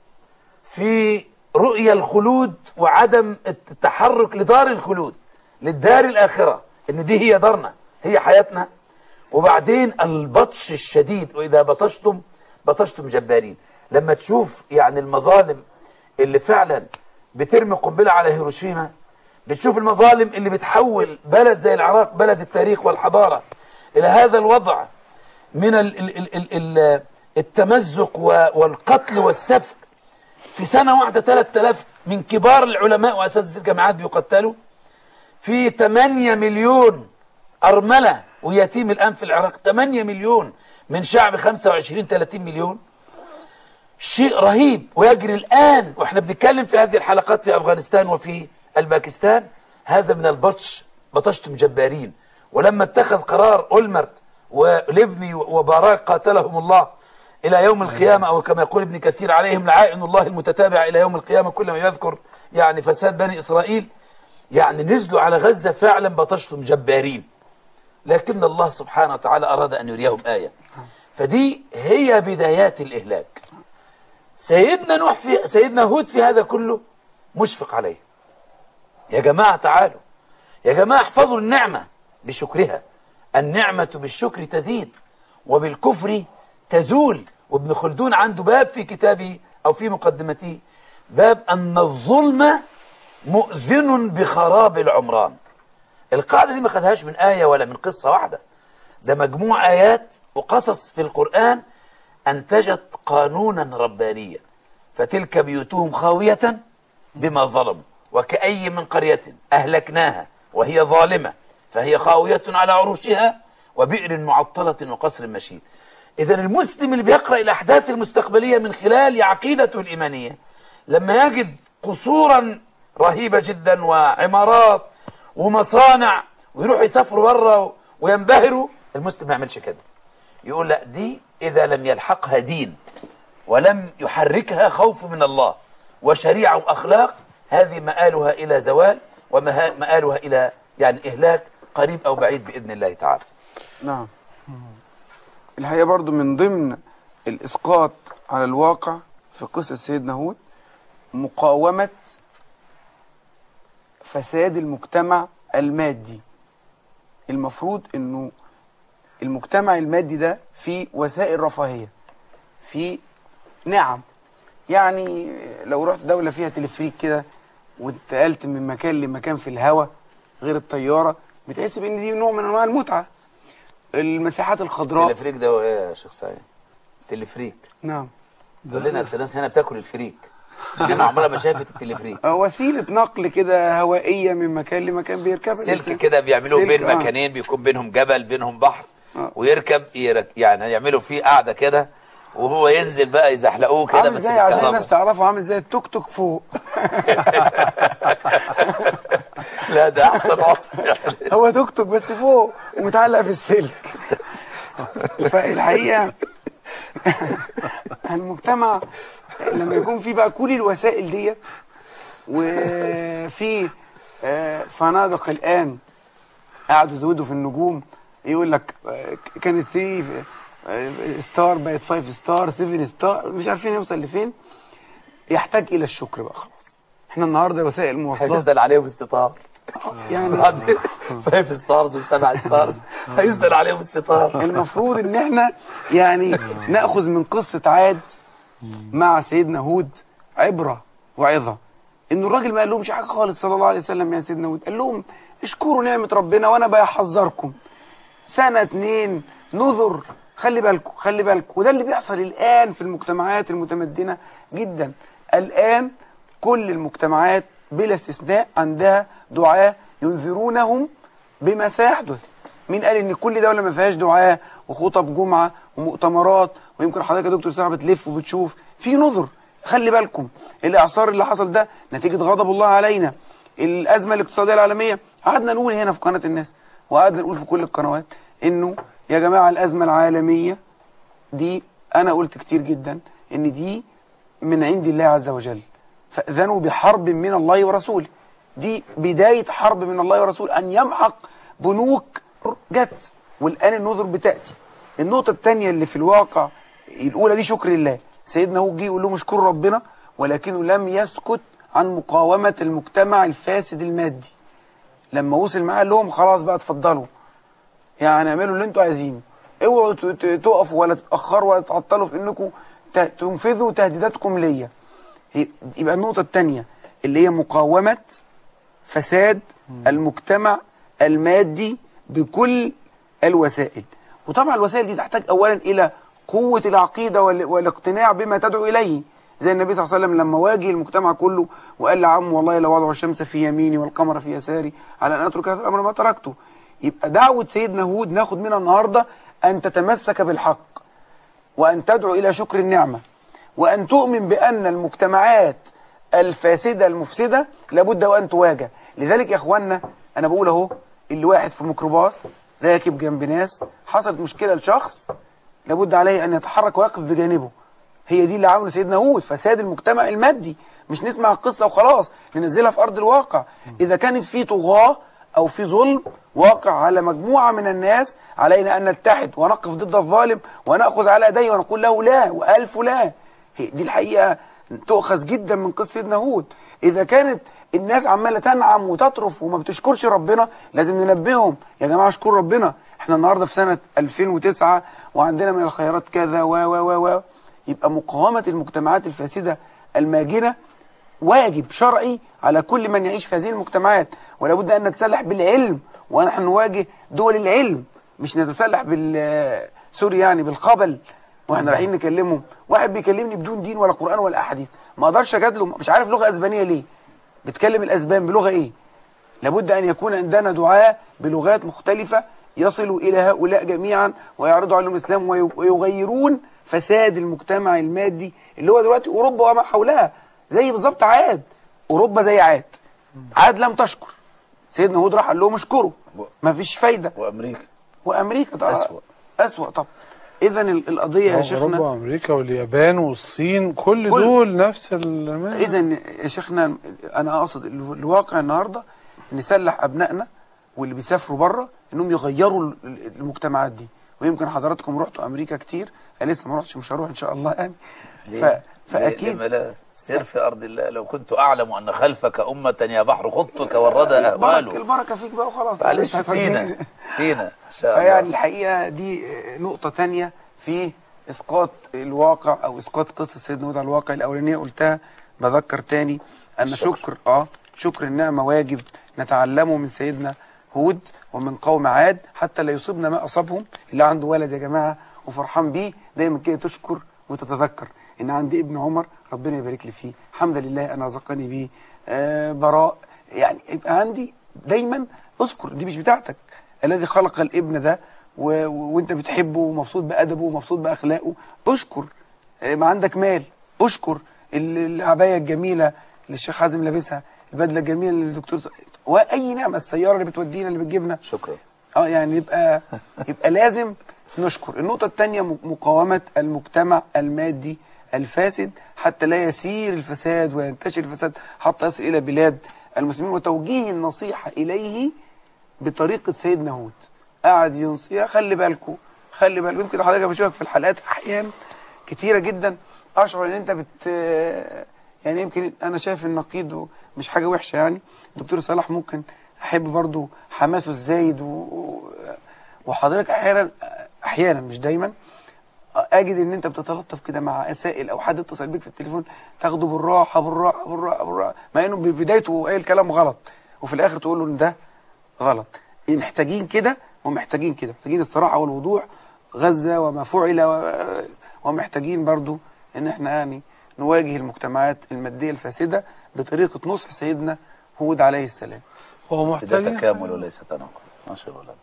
في رؤية الخلود وعدم التحرك لدار الخلود، للدار الآخرة، إن دي هي دارنا، هي حياتنا. وبعدين البطش الشديد، وإذا بطشتم بطشتم جبارين. لما تشوف يعني المظالم اللي فعلا بترمي قنبلة على هيروشيما، بتشوف المظالم اللي بتحول بلد زي العراق، بلد التاريخ والحضارة، إلى هذا الوضع من التمزق والقتل والسفك. في سنة واحدة ثلاثة آلاف من كبار العلماء وأساتذة الجامعات بيقتلوا، في ثمانية مليون أرملة ويتيم الآن في العراق، ثمانية مليون من شعب خمسة وعشرين ثلاثين مليون، شيء رهيب. ويجري الآن وإحنا بنتكلم في هذه الحلقات في أفغانستان وفي الباكستان. هذا من البطش، بطشتم جبارين. ولما اتخذ قرار أولمرت وليفني وباراك قاتلهم الله إلى يوم القيامة، أو كما يقول ابن كثير عليهم لعائن الله المتتابع إلى يوم القيامة، كلما يذكر يعني فساد بني إسرائيل، يعني نزلوا على غزة فعلا بطشتم جبارين، لكن الله سبحانه وتعالى أراد أن يريهم آية. فدي هي بدايات الإهلاك. سيدنا نوح في سيدنا هود في هذا كله مشفق عليه. يا جماعة تعالوا، يا جماعة احفظوا النعمة بشكرها، النعمة بالشكر تزيد وبالكفر تزول. وابن خلدون عنده باب في كتابه أو في مقدمته، باب أن الظلم مؤذن بخراب العمران. القاعدة دي ما خدهاش من آية ولا من قصة واحدة، ده مجموع آيات وقصص في القرآن أنتجت قانونا ربانيا. فتلك بيوتهم خاوية بما ظلموا، وكأي من قرية أهلكناها وهي ظالمة فهي خاوية على عروشها وبئر معطلة وقصر مشيد. إذا المسلم اللي بيقرأ الأحداث المستقبلية من خلال عقيدته الإيمانية، لما يجد قصورا رهيبة جدا وعمارات ومصانع ويروحوا يسافروا بره وينبهروا. المسلم ما يعملش كده، يقول لا، دي إذا لم يلحقها دين ولم يحركها خوف من الله وشريعة وأخلاق، هذه مآلها إلى زوال ومآلها إلى يعني إهلاك قريب أو بعيد بإذن الله تعالى. نعم. الحقيقة برضو من ضمن الإسقاط على الواقع في قصة سيدنا هود مقاومة فساد المجتمع المادي. المفروض انه المجتمع المادي ده فيه وسائل رفاهية، فيه نعم. يعني لو رحت دولة فيها تلفريك كده وانتقلت من مكان لمكان في الهواء غير الطيارة، بتحس بان دي نوع من انواع المتعة. المساحات الخضراء. تلفريك ده هو ايه يا شيخ سعيد؟ تلفريك. نعم. قول لنا الناس هنا بتاكل الفريك، انا عمرها ما شافت التلفريك. وسيلة نقل كده هوائية من مكان لمكان بيركبها سلك كده بيعملوه بين آه. مكانين، بيكون بينهم جبل بينهم بحر آه. ويركب يرك يعني يعملوا فيه قاعدة كده وهو ينزل بقى يزحلقوه كده. عامل بس زي عشان الناس تعرفوا عامل زي التوك توك فوق. لا ده احسن وصف يعني. هو توك توك بس فوق ومتعلق في السلك. فالحقيقة المجتمع لما يكون فيه بقى كل الوسائل ديت، وفي فنادق الآن قعدوا يزودوا في النجوم، يقول لك كانت ثلاثة ستار بقت خمسة ستار سبعة ستار، مش عارفين يوصل لفين. يحتاج إلى الشكر بقى خلاص. احنا النهارده وسائل المواصلات هيسدل عليهم الستار يعني خمسة ستارز وسبعة ستارز هيسدل عليهم الستار. المفروض ان احنا يعني ناخذ من قصه عاد مع سيدنا هود عبره وعظه. انه الراجل ما قال لهمش حاجه خالص صلى الله عليه وسلم يا سيدنا هود، قال لهم اشكروا نعمه ربنا وانا بحذركم سنه اتنين نذر. خلي بالكم خلي بالكم. وده اللي بيحصل الان في المجتمعات المتمدنه جدا. الان كل المجتمعات بلا استثناء عندها دعاة ينذرونهم بما سيحدث. مين قال ان كل دولة ما فيهاش دعاة وخطب جمعة ومؤتمرات؟ ويمكن حضرتك يا دكتور سارة بتلف وبتشوف في نذر. خلي بالكم الاعصار اللي حصل ده نتيجة غضب الله علينا. الازمة الاقتصادية العالمية، قعدنا نقول هنا في قناة الناس وقعدنا نقول في كل القنوات انه يا جماعة الازمة العالمية دي، انا قلت كتير جدا ان دي من عند الله عز وجل، فأذنوا بحرب من الله ورسوله. دي بداية حرب من الله ورسوله، أن يمحق بنوك جت، والآن النذر بتأتي. النقطة الثانية اللي في الواقع، الأولى دي شكر الله. سيدنا هود جه يقول لهم اشكروا ربنا، ولكنه لم يسكت عن مقاومة المجتمع الفاسد المادي. لما وصل معاه قال لهم خلاص بقى اتفضلوا، يعني اعملوا اللي انتوا عايزينه، اوعوا تقفوا ولا تتأخروا ولا تتعطلوا في انكم تنفذوا تهديداتكم ليا. يبقى النقطة الثانية اللي هي مقاومة فساد المجتمع المادي بكل الوسائل. وطبعا الوسائل دي تحتاج أولا إلى قوة العقيدة والاقتناع بما تدعو إليه. زي النبي صلى الله عليه وسلم لما واجه المجتمع كله وقال لعم والله لو وضعوا الشمس في يميني والقمر في يساري على أن أترك هذا الأمر ما تركته. يبقى دعوة سيدنا هود ناخد منها النهاردة أن تتمسك بالحق، وأن تدعو إلى شكر النعمة، وأن تؤمن بأن المجتمعات الفاسدة المفسدة لابد وأن تواجه. لذلك يا أخوانا أنا بقول أهو، اللي واحد في ميكروباص راكب جنب ناس، حصلت مشكلة لشخص، لابد عليه أن يتحرك ويقف بجانبه. هي دي اللي عمله سيدنا هود، فساد المجتمع المادي. مش نسمع القصة وخلاص ننزلها في أرض الواقع. إذا كانت في طغاة أو في ظلم واقع على مجموعة من الناس، علينا أن نتحد ونقف ضد الظالم ونأخذ على يديه ونقول له لا وألف لا. دي الحقيقة تؤخذ جدا من قصة سيدنا هود. إذا كانت الناس عمالة تنعم وتطرف وما بتشكرش ربنا، لازم ننبههم يا جماعة اشكروا ربنا. احنا النهاردة في سنة ألفين وتسعة وعندنا من الخيرات كذا و و و و يبقى مقاومة المجتمعات الفاسدة الماجنة واجب شرعي على كل من يعيش في هذه المجتمعات. ولا بد أن نتسلح بالعلم، ونحن نواجه دول العلم، مش نتسلح بال سوري يعني بالخبل واحنا رايحين نكلمهم. واحد بيكلمني بدون دين ولا قرآن ولا أحاديث، ما اقدرش اجادله، مش عارف لغة اسبانية ليه، بتكلم الاسبان بلغة ايه؟ لابد ان يكون عندنا دعاة بلغات مختلفة يصلوا الى هؤلاء جميعا ويعرضوا عليهم الاسلام ويغيرون فساد المجتمع المادي اللي هو دلوقتي اوروبا وما حولها. زي بالظبط عاد، اوروبا زي عاد، عاد لم تشكر. سيدنا هود راح قال لهم اشكروا، ما فيش فايده. وامريكا وامريكا طبعا اسوأ اسوأ طبعا. اذا القضيه يا شيخنا اوروبا وامريكا واليابان والصين كل, كل دول نفس ال اذا يا شيخنا انا اقصد الواقع النهارده نسلح ابنائنا واللي بيسافروا بره انهم يغيروا المجتمعات دي. ويمكن حضراتكم رحتوا امريكا كتير، انا لسه ما رحتش، مش هروح ان شاء الله يعني. ف... فاكيد لا سر في ارض الله لو كنت اعلم ان خلفك امه يا بحر خضتك والردى اهواله. البركه فيك بقى وخلاص. معلش فينا فينا ان شاء الله. فيعني الحقيقه دي نقطه ثانيه في اسقاط الواقع او اسقاط قصه سيدنا هود على الواقع. الاولانيه قلتها، بذكر تاني ان شكر, شكر اه شكر النعمه واجب نتعلمه من سيدنا هود ومن قوم عاد حتى لا يصيبنا ما اصابهم. اللي عنده ولد يا جماعه وفرحان بيه دايما كده تشكر وتتذكر ان عندي ابن عمر ربنا يبارك لي فيه، الحمد لله انا رزقني بيه. آه براء، يعني يبقى عندي دايما اذكر دي مش بتاعتك، الذي خلق الابن ده و... وانت بتحبه ومبسوط بادبه ومبسوط باخلاقه، اشكر. آه ما عندك مال اشكر. العبايه الجميله اللي الشيخ حازم لابسها، البدله الجميله اللي الدكتور س... واي نعمه، السياره اللي بتودينا اللي بتجيبنا، شكرا. اه يعني يبقى يبقى لازم نشكر. النقطه الثانيه مقاومه المجتمع المادي الفاسد حتى لا يسير الفساد وينتشر الفساد حتى يصل الى بلاد المسلمين، وتوجيه النصيحه اليه بطريقه سيدنا هود. قاعد ينصح، يا خلي بالكم خلي بالكم. يمكن حضرتك بشوفك في الحلقات احيانا كتيره جدا اشعر ان انت بت يعني يمكن انا شايف النقيض مش حاجه وحشه يعني. الدكتور صلاح ممكن احب برضو حماسه الزايد و... وحضرتك احيانا احيانا مش دايما اجد ان انت بتتلطف كده مع سائل او حد اتصل بيك في التليفون، تاخده بالراحه بالراحه بالراحه بالراحه، مع انه ببدايته قايل كلام غلط وفي الاخر تقول له ان ده غلط. محتاجين كده ومحتاجين كده، محتاجين الصراحه والوضوح، غزه وما فعل و... ومحتاجين برضو ان احنا يعني نواجه المجتمعات الماديه الفاسده بطريقه نصح سيدنا هود عليه السلام. هو محتاج تكامل وليس تناقض. ما شاء الله.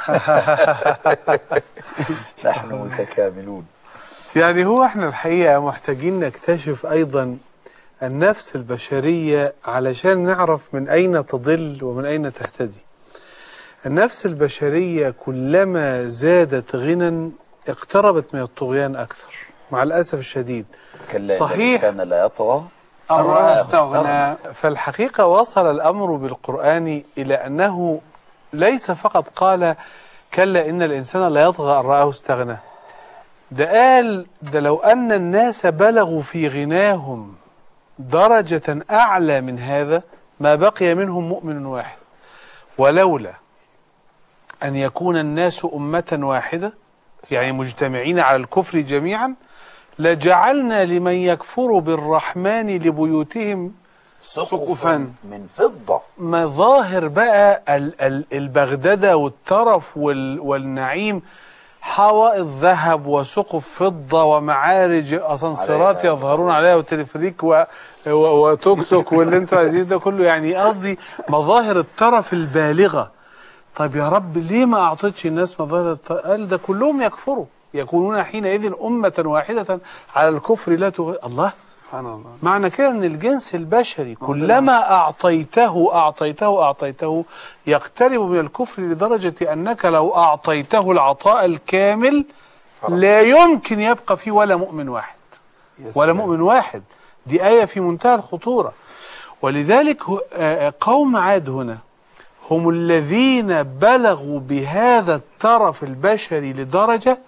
نحن متكاملون. يعني هو احنا الحقيقة محتاجين نكتشف ايضا النفس البشرية علشان نعرف من اين تضل ومن اين تهتدي. النفس البشرية كلما زادت غنى اقتربت من الطغيان اكثر مع الاسف الشديد. صحيح الانسان لا يطغى أن رآه استغنى. فالحقيقة وصل الامر بالقرآن الى انه ليس فقط قال كلا إن الإنسان لا يطغى أن رآه استغنى، ده قال ده لو أن الناس بلغوا في غناهم درجة أعلى من هذا ما بقي منهم مؤمن واحد، ولولا أن يكون الناس أمة واحدة يعني مجتمعين على الكفر جميعا لجعلنا لمن يكفر بالرحمن لبيوتهم سقفا من فضة. مظاهر بقى البغدادة والترف والنعيم، حوائط ذهب وسقف فضة ومعارج أسانسيرات يظهرون عليها وتلفريك وتوك توك واللي انتوا عايزين ده كله، يعني قصدي مظاهر الترف البالغة. طيب يا رب ليه ما أعطيتش الناس مظاهر الترف؟ قال ده كلهم يكفروا، يكونون حينئذ أمة واحدة على الكفر لا تغير. الله سبحان الله. معنى كده ان الجنس البشري كلما اعطيته اعطيته اعطيته يقترب من الكفر لدرجة انك لو اعطيته العطاء الكامل لا يمكن يبقى فيه ولا مؤمن واحد ولا مؤمن واحد. دي آية في منتهى الخطورة. ولذلك قوم عاد هنا هم الذين بلغوا بهذا الترف البشري لدرجة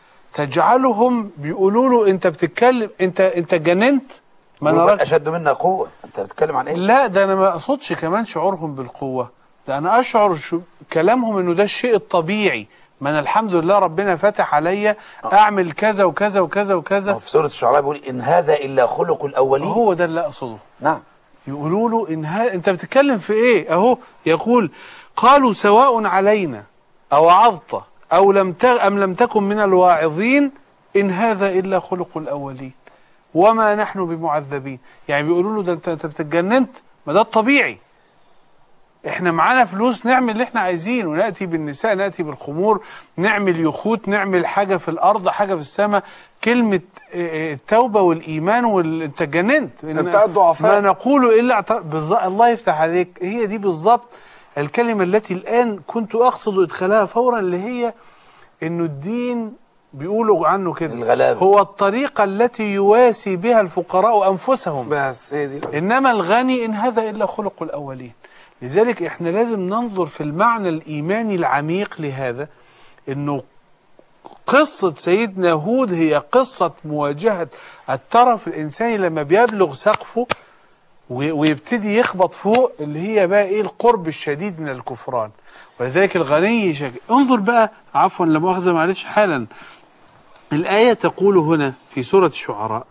تجعلهم بيقولوا له انت بتتكلم انت انت جننت. ما انا اشد منا قوه، انت بتتكلم عن ايه؟ لا ده انا ما اقصدش كمان شعورهم بالقوه، ده انا اشعر شو كلامهم انه ده الشيء الطبيعي. ما انا الحمد لله ربنا فتح عليا اعمل كذا وكذا وكذا وكذا. في سوره الشعراء بيقول ان هذا الا خلق الاولين. هو ده اللي اقصده. نعم. يقولوا له ان ها... انت بتتكلم في ايه؟ اهو يقول قالوا سواء علينا اوعظت أو لم ت... أم لم تكن من الواعظين إن هذا إلا خلق الأولين وما نحن بمعذبين. يعني بيقولوا له ده أنت أنت بتتجننت، ما ده الطبيعي. احنا معانا فلوس نعمل اللي احنا عايزينه، ناتي بالنساء، ناتي بالخمور، نعمل يخوت، نعمل حاجه في الارض، حاجه في السماء. كلمه التوبه والايمان وال... انت اتجننت بتاع الضعفاء. ما نقول الا اعت... بالز... الله يفتح عليك، هي دي بالظبط الكلمه التي الان كنت اقصد ادخالها فورا، اللي هي انه الدين بيقولوا عنه كده الغلابة. هو الطريقه التي يواسي بها الفقراء انفسهم، بس هي دي. انما الغني ان هذا الا خلق الاولين. لذلك احنا لازم ننظر في المعنى الايماني العميق لهذا، انه قصة سيدنا هود هي قصة مواجهة الترف الانساني لما بيبلغ سقفه ويبتدي يخبط فوق، اللي هي بقى ايه؟ القرب الشديد من الكفران. ولذلك الغني شك... انظر بقى، عفوا لا مؤاخذة معلش حالا، الآية تقول هنا في سورة الشعراء: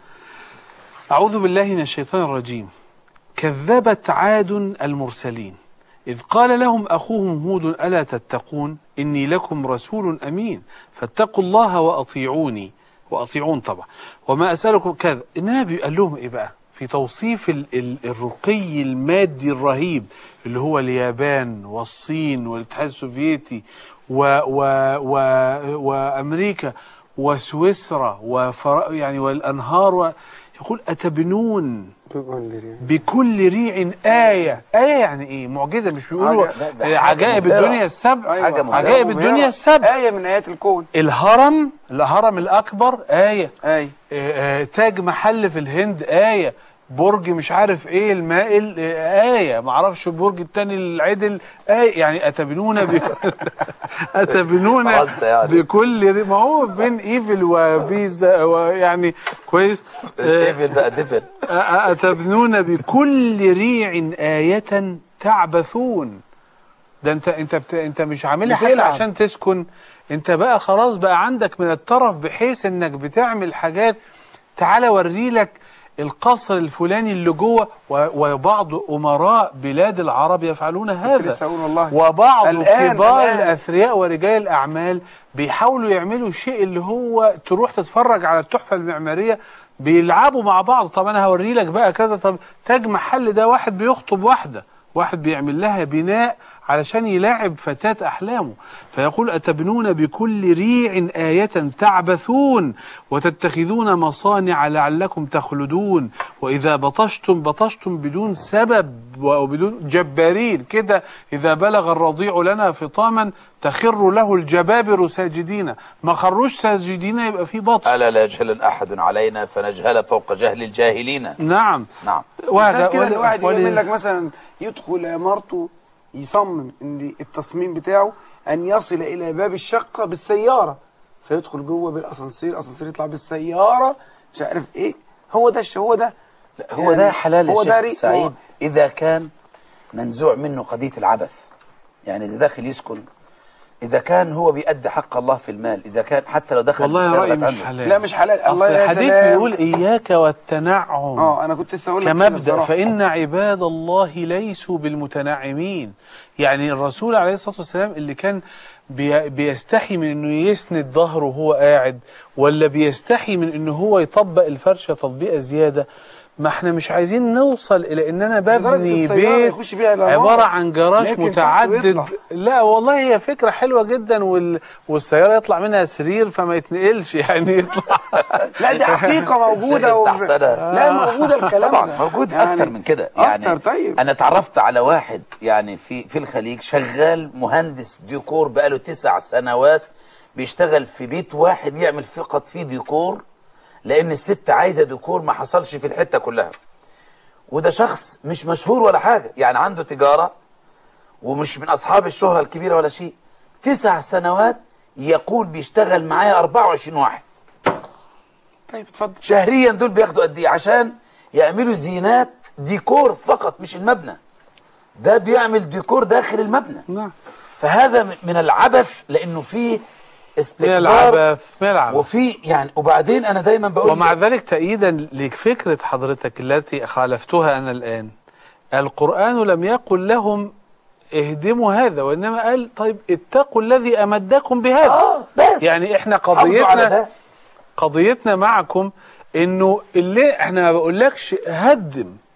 أعوذ بالله من الشيطان الرجيم، كذبت عاد المرسلين إذ قال لهم أخوهم هود ألا تتقون إني لكم رسول أمين فاتقوا الله وأطيعوني، وأطيعون طبعا وما أسألكم كذا. النبي قال لهم إيه بقى في توصيف ال ال الرقي المادي الرهيب اللي هو اليابان والصين والاتحاد السوفيتي و و و وأمريكا وسويسرا وفر يعني والأنهار و... يقول أتبنون بكل ريع آية. آية يعني إيه؟ معجزة، مش بيقولوا عجائب الدنيا السبع. أيوة. عجائب الدنيا السبع، آية من آيات الكون. الهرم، الهرم الأكبر آية. آية. آه تاج محل في الهند آية. برج مش عارف ايه المائل آية، معرفش برج التاني العدل آية. يعني أتبنون ب... أتبنون بكل، ما هو بين ايفل وبيزا ويعني كويس. ايفل بقى ديفل. أتبنون بكل ريع آية تعبثون. ده انت انت بت... انت مش عاملها حاجة عشان تسكن، انت بقى خلاص بقى عندك من الترف بحيث انك بتعمل حاجات. تعالى وري لك القصر الفلاني اللي جوه، وبعض أمراء بلاد العرب يفعلون هذا، وبعض كبار الأثرياء ورجال الأعمال بيحاولوا يعملوا شيء اللي هو تروح تتفرج على التحفة المعمارية بيلعبوا مع بعض. طب أنا هوري لك بقى كذا. طب تاج محل ده واحد بيخطب واحدة، واحد بيعمل لها بناء علشان يلاعب فتاة أحلامه. فيقول أتبنون بكل ريع آية تعبثون وتتخذون مصانع لعلكم تخلدون وإذا بطشتم بطشتم بدون سبب وبدون جبارين كده. إذا بلغ الرضيع لنا فطاما تخر له الجبابر ساجدين. ما خروش ساجدين يبقى في بطش. ألا لا يجهل أحد علينا فنجهل فوق جهل الجاهلين. نعم نعم. وهذا كده واحد يعمل لك مثلا يدخل عمارته يصمم ان التصميم بتاعه ان يصل الى باب الشقه بالسياره، فيدخل جوه بالاسانسير، الاسانسير يطلع بالسياره، مش عارف ايه. هو ده هو ده لا هو يعني ده حلال هو يا شيخ سعيد اذا كان منزوع منه قضيه العبث. يعني اذا داخل يسكن، اذا كان هو بيأدي حق الله في المال، اذا كان حتى لو دخل والله رأيي مش حلال. لا مش حلال. الله يا الحديث بيقول اياك والتنعم. اه انا كنت لسه اقول لك كمبدأ فإن عباد الله ليسوا بالمتنعمين. يعني الرسول عليه الصلاة والسلام اللي كان بي بيستحي من انه يسند ظهره وهو قاعد، ولا بيستحي من انه هو يطبق الفرشة تطبيقة زيادة. ما احنا مش عايزين نوصل الى ان انا ببني بيت عبارة عن جراج متعدد. لا والله هي فكرة حلوة جدا، وال... والسيارة يطلع منها سرير فما يتنقلش يعني يطلع. لا دي حقيقة موجودة و... لا موجودة الكلام طبعا موجود يعني اكتر من كده يعني. أكتر. طيب انا اتعرفت على واحد يعني في في الخليج شغال مهندس ديكور بقاله تسع سنوات بيشتغل في بيت واحد يعمل فقط فيه ديكور، لأن الست عايزة ديكور ما حصلش في الحتة كلها. وده شخص مش مشهور ولا حاجة، يعني عنده تجارة ومش من أصحاب الشهرة الكبيرة ولا شيء. تسع سنوات يقول بيشتغل معايا أربعة وعشرين واحد. طيب اتفضل. شهريا دول بياخدوا قد إيه عشان يعملوا زينات ديكور فقط مش المبنى. ده بيعمل ديكور داخل المبنى. نعم. فهذا من العبث، لأنه فيه استكبار العبث العبث وفي يعني. وبعدين انا دايما بقول ومع ذلك تأييدا لفكرة حضرتك التي خالفتها انا الان، القرآن لم يقل لهم اهدموا هذا، وانما قال طيب اتقوا الذي امدكم بهذا. اه بس يعني احنا قضيتنا قضيتنا معكم انه اللي احنا ما بقولكش هدم،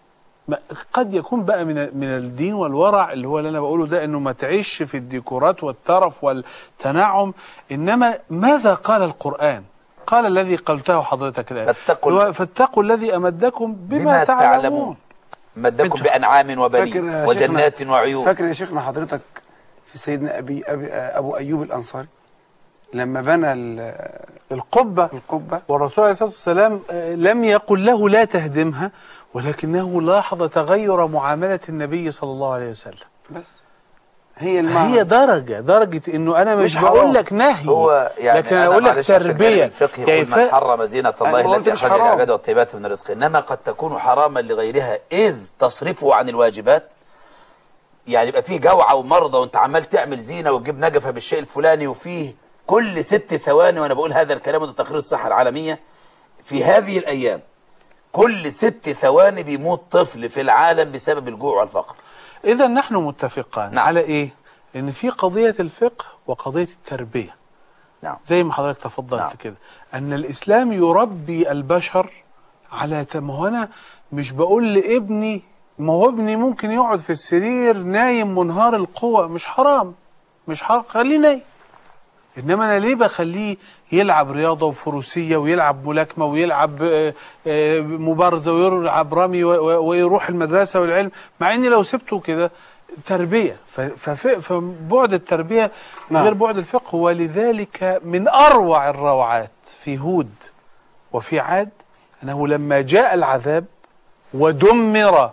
قد يكون بقى من من الدين والورع اللي هو اللي انا بقوله ده، انه ما تعيش في الديكورات والترف والتنعم، انما ماذا قال القرآن؟ قال الذي قلته حضرتك الآن، فاتقوا, فاتقوا الذي أمدكم بما, بما تعلمون, تعلمون. مدكم بأنعام وبنين وجنات وعيون. فاكر يا شيخنا حضرتك في سيدنا أبي, أبي أبو أيوب الأنصاري لما بنى القبة القبة والرسول عليه الصلاة والسلام لم يقل له لا تهدمها، ولكنه لاحظ تغير معاملة النبي صلى الله عليه وسلم. بس هي المعنى. هي درجة درجة انه انا مش, مش بقول لك نهي، هو يعني لكن انا اقول لك تربية. الفقه يقول كيف من حرم زينة الله التي اخرج حرام. العباد والطيبات من الرزق، انما قد تكون حراما لغيرها اذ تصرفه عن الواجبات. يعني يبقى فيه جوعة ومرضى وانت عمال تعمل زينة وتجيب نجفة بالشيء الفلاني، وفيه كل ست ثواني، وانا بقول هذا الكلام وده تقرير الصحة العالمية في هذه الايام، كل ست ثواني بيموت طفل في العالم بسبب الجوع والفقر. اذا نحن متفقان نعم. على ايه؟ ان في قضية الفقه وقضية التربية. نعم. زي ما حضرتك تفضلت نعم. كده، ان الاسلام يربي البشر على ما هو انا مش بقول لابني، ما هو ابني ممكن يقعد في السرير نايم منهار القوة، مش حرام مش حرام خليه نايم، انما انا ليه بخليه يلعب رياضة وفروسية ويلعب ملاكمة ويلعب مبارزة ويلعب رمي ويروح المدرسة والعلم، مع اني لو سبته كده تربية. فبعد التربية نعم. غير بعد الفقه. ولذلك من أروع الروعات في هود وفي عاد أنه لما جاء العذاب ودمر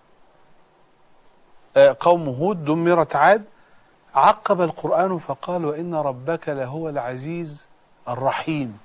قوم هود، دمرت عاد، عقب القرآن فقال وإن ربك لهو العزيز الرحيم.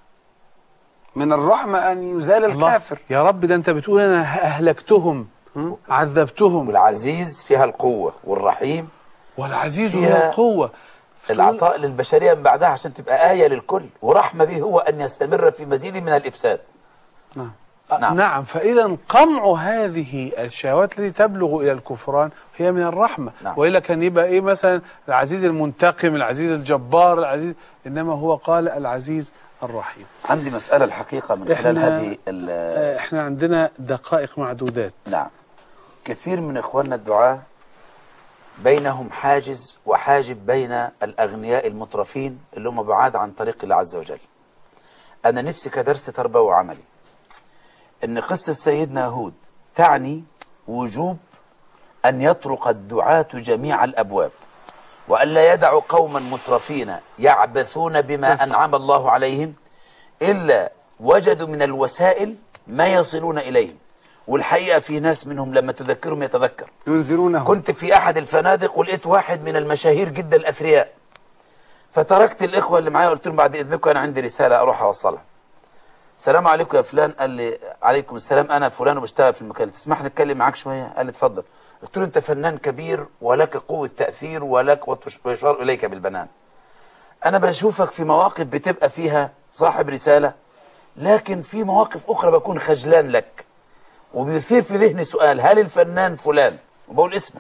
من الرحمة أن يزال الكافر. يا رب ده أنت بتقول أنا أهلكتهم عذبتهم. والعزيز فيها القوة، والرحيم والعزيز هو القوة، العطاء للبشرية من بعدها عشان تبقى آية للكل، ورحمة به هو أن يستمر في مزيد من الإفساد. نعم. نعم, نعم. فإذا قمع هذه الشهوات التي تبلغ إلى الكفران هي من الرحمة. نعم. وإلا كان يبقى إيه مثلا العزيز المنتقم، العزيز الجبار، العزيز، إنما هو قال العزيز الرحيم. عندي مسألة الحقيقة من خلال هذه إحنا عندنا دقائق معدودات. نعم. كثير من إخواننا الدعاة بينهم حاجز وحاجب بين الأغنياء المترفين اللي هم بعاد عن طريق الله عز وجل. أنا نفسي كدرس تربوي وعملي إن قصة سيدنا هود تعني وجوب أن يطرق الدعاة جميع الأبواب، وأن لا يدعوا قوما مترفين يعبثون بما أنعم الله عليهم إلا وجدوا من الوسائل ما يصلون إليهم. والحقيقة في ناس منهم لما تذكرهم يتذكر. ينذرونه. كنت في أحد الفنادق ولقيت واحد من المشاهير جدا الأثرياء، فتركت الإخوة اللي معايا وقلت لهم بعد إذنكم أنا عندي رسالة أروح أوصلها. السلام عليكم يا فلان. قال لي عليكم السلام، أنا فلان وبشتغل في المكان، تسمح لي أتكلم معاك شوية؟ قال لي اتفضل. قلت له أنت فنان كبير ولك قوة تأثير ولك ويشار إليك بالبنان. أنا بشوفك في مواقف بتبقى فيها صاحب رسالة، لكن في مواقف أخرى بكون خجلان لك، وبيثير في ذهني سؤال، هل الفنان فلان وبقول اسمه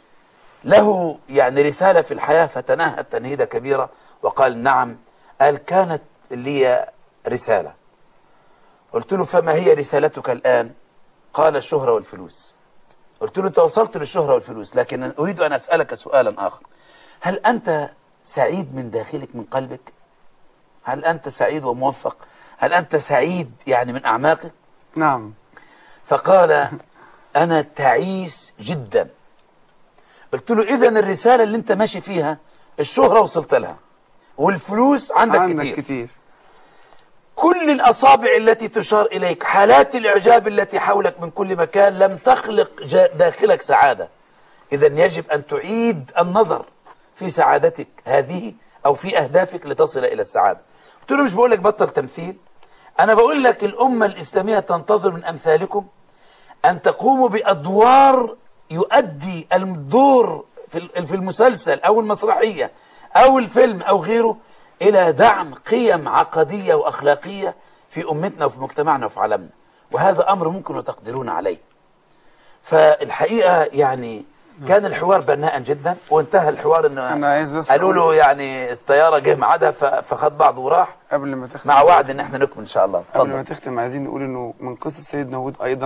له يعني رسالة في الحياة؟ فتنهد تنهيدة كبيرة وقال نعم. قال كانت لي رسالة. قلت له فما هي رسالتك الآن؟ قال الشهرة والفلوس. قلت له انت وصلت للشهرة والفلوس، لكن أريد أن أسألك سؤالا آخر، هل أنت سعيد من داخلك من قلبك؟ هل أنت سعيد وموفق؟ هل أنت سعيد يعني من أعماقك؟ نعم. فقال أنا تعيس جدا. قلت له إذن الرسالة اللي أنت ماشي فيها الشهرة وصلت لها والفلوس عندك, عندك كتير. كتير. كل الأصابع التي تشار إليك، حالات الإعجاب التي حولك من كل مكان لم تخلق داخلك سعادة. إذن يجب أن تعيد النظر في سعادتك هذه أو في أهدافك لتصل إلى السعادة. قلت له مش بقول لك بطل تمثيل، أنا بقول لك الأمة الإسلامية تنتظر من أمثالكم أن تقوموا بأدوار يؤدي الدور في المسلسل أو المسرحية أو الفيلم أو غيره إلى دعم قيم عقدية وأخلاقية في أمتنا وفي مجتمعنا وفي عالمنا، وهذا أمر ممكن وتقدرون عليه. فالحقيقة يعني كان الحوار بناء جدا، وانتهى الحوار انه قالوا له يعني الطياره جه ميعادها فخد بعضه وراح. قبل ما تختم مع وعد ان احنا نكمل ان شاء الله. قبل ما تختم عايزين نقول انه من قصه سيدنا هود ايضا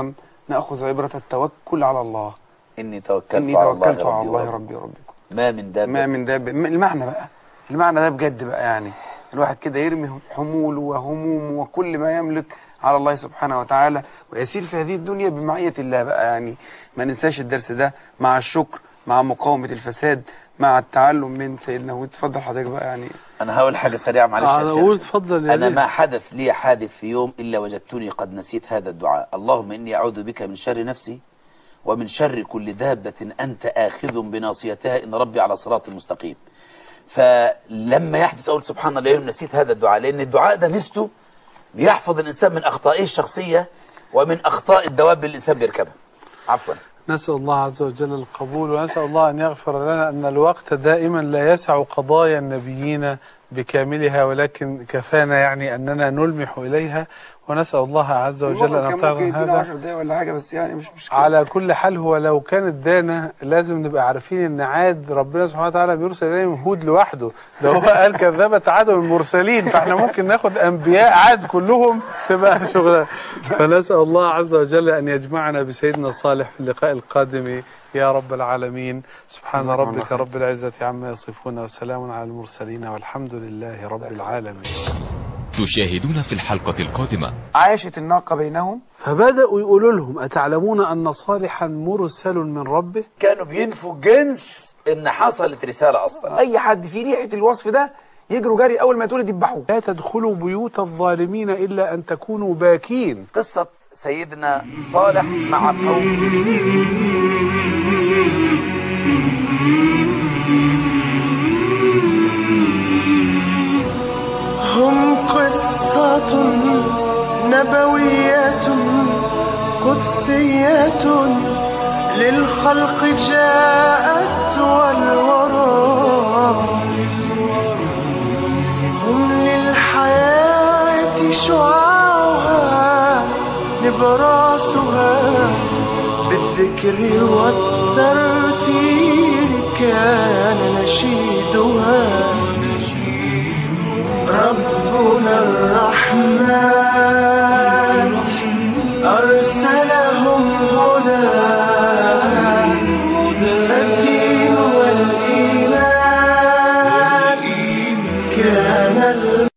نأخذ عبرة التوكل على الله. إني توكلت إني على توكلت الله على الله ربي ربي وربكم. ما من دابة ما من دابة. المعنى بقى، المعنى ده بجد بقى، يعني الواحد كده يرمي حموله وهمومه وكل ما يملك على الله سبحانه وتعالى ويسير في هذه الدنيا بمعية الله بقى. يعني ما ننساش الدرس ده مع الشكر، مع مقاومة الفساد، مع التعلم من سيدنا هود. اتفضل حضرتك بقى. يعني أنا هقول حاجة سريعة معلش أنا أقول اتفضل يا أنا ليه. ما حدث لي حادث في يوم إلا وجدتني قد نسيت هذا الدعاء. اللهم إني أعوذ بك من شر نفسي ومن شر كل دابة أنت آخذ بناصيتها إن ربي على صراط مستقيم. فلما يحدث أقول سبحان الله يوم نسيت هذا الدعاء، لأن الدعاء ده ميزته بيحفظ الإنسان من أخطائه الشخصية ومن أخطاء الدواب اللي الإنسان بيركبها. عفوا. نسأل الله عز وجل القبول، ونسأل الله أن يغفر لنا أن الوقت دائما لا يسع قضايا النبيين بكاملها، ولكن كفانا يعني أننا نلمح إليها، ونسأل الله عز وجل أن يعطينا هذا عشر دقايق ولا حاجة بس، يعني مش مشكلة. على كل حال هو لو كانت دانا لازم نبقى عارفين ان عاد ربنا سبحانه وتعالى بيرسل اليهم هود لوحده، ده هو قال كذبت عاد المرسلين، فاحنا ممكن ناخد انبياء عاد كلهم تبقى شغلة. فنسأل الله عز وجل ان يجمعنا بسيدنا صالح في اللقاء القادم يا رب العالمين. سبحان ربك رب العزة عما يصفون وسلام على المرسلين والحمد لله رب العالمين. تشاهدون في الحلقة القادمة. عاشت الناقة بينهم فبدأوا يقولوا لهم أتعلمون أن صالحا مرسل من ربه؟ كانوا بينفوا جنس إن حصلت رسالة أصلا. أي حد في ريحة الوصف ده يجروا جري، أول ما يتولد يذبحوه. لا تدخلوا بيوت الظالمين إلا أن تكونوا باكين. قصة سيدنا صالح مع قومه. هم قصة نبوية قدسية للخلق جاءت والورى، هم للحياة شعاعها نبراسها، بالذكر والترتيل كان نشيدها. ربنا الرحمن أرسلهم هدى، فالدين والإيمان كان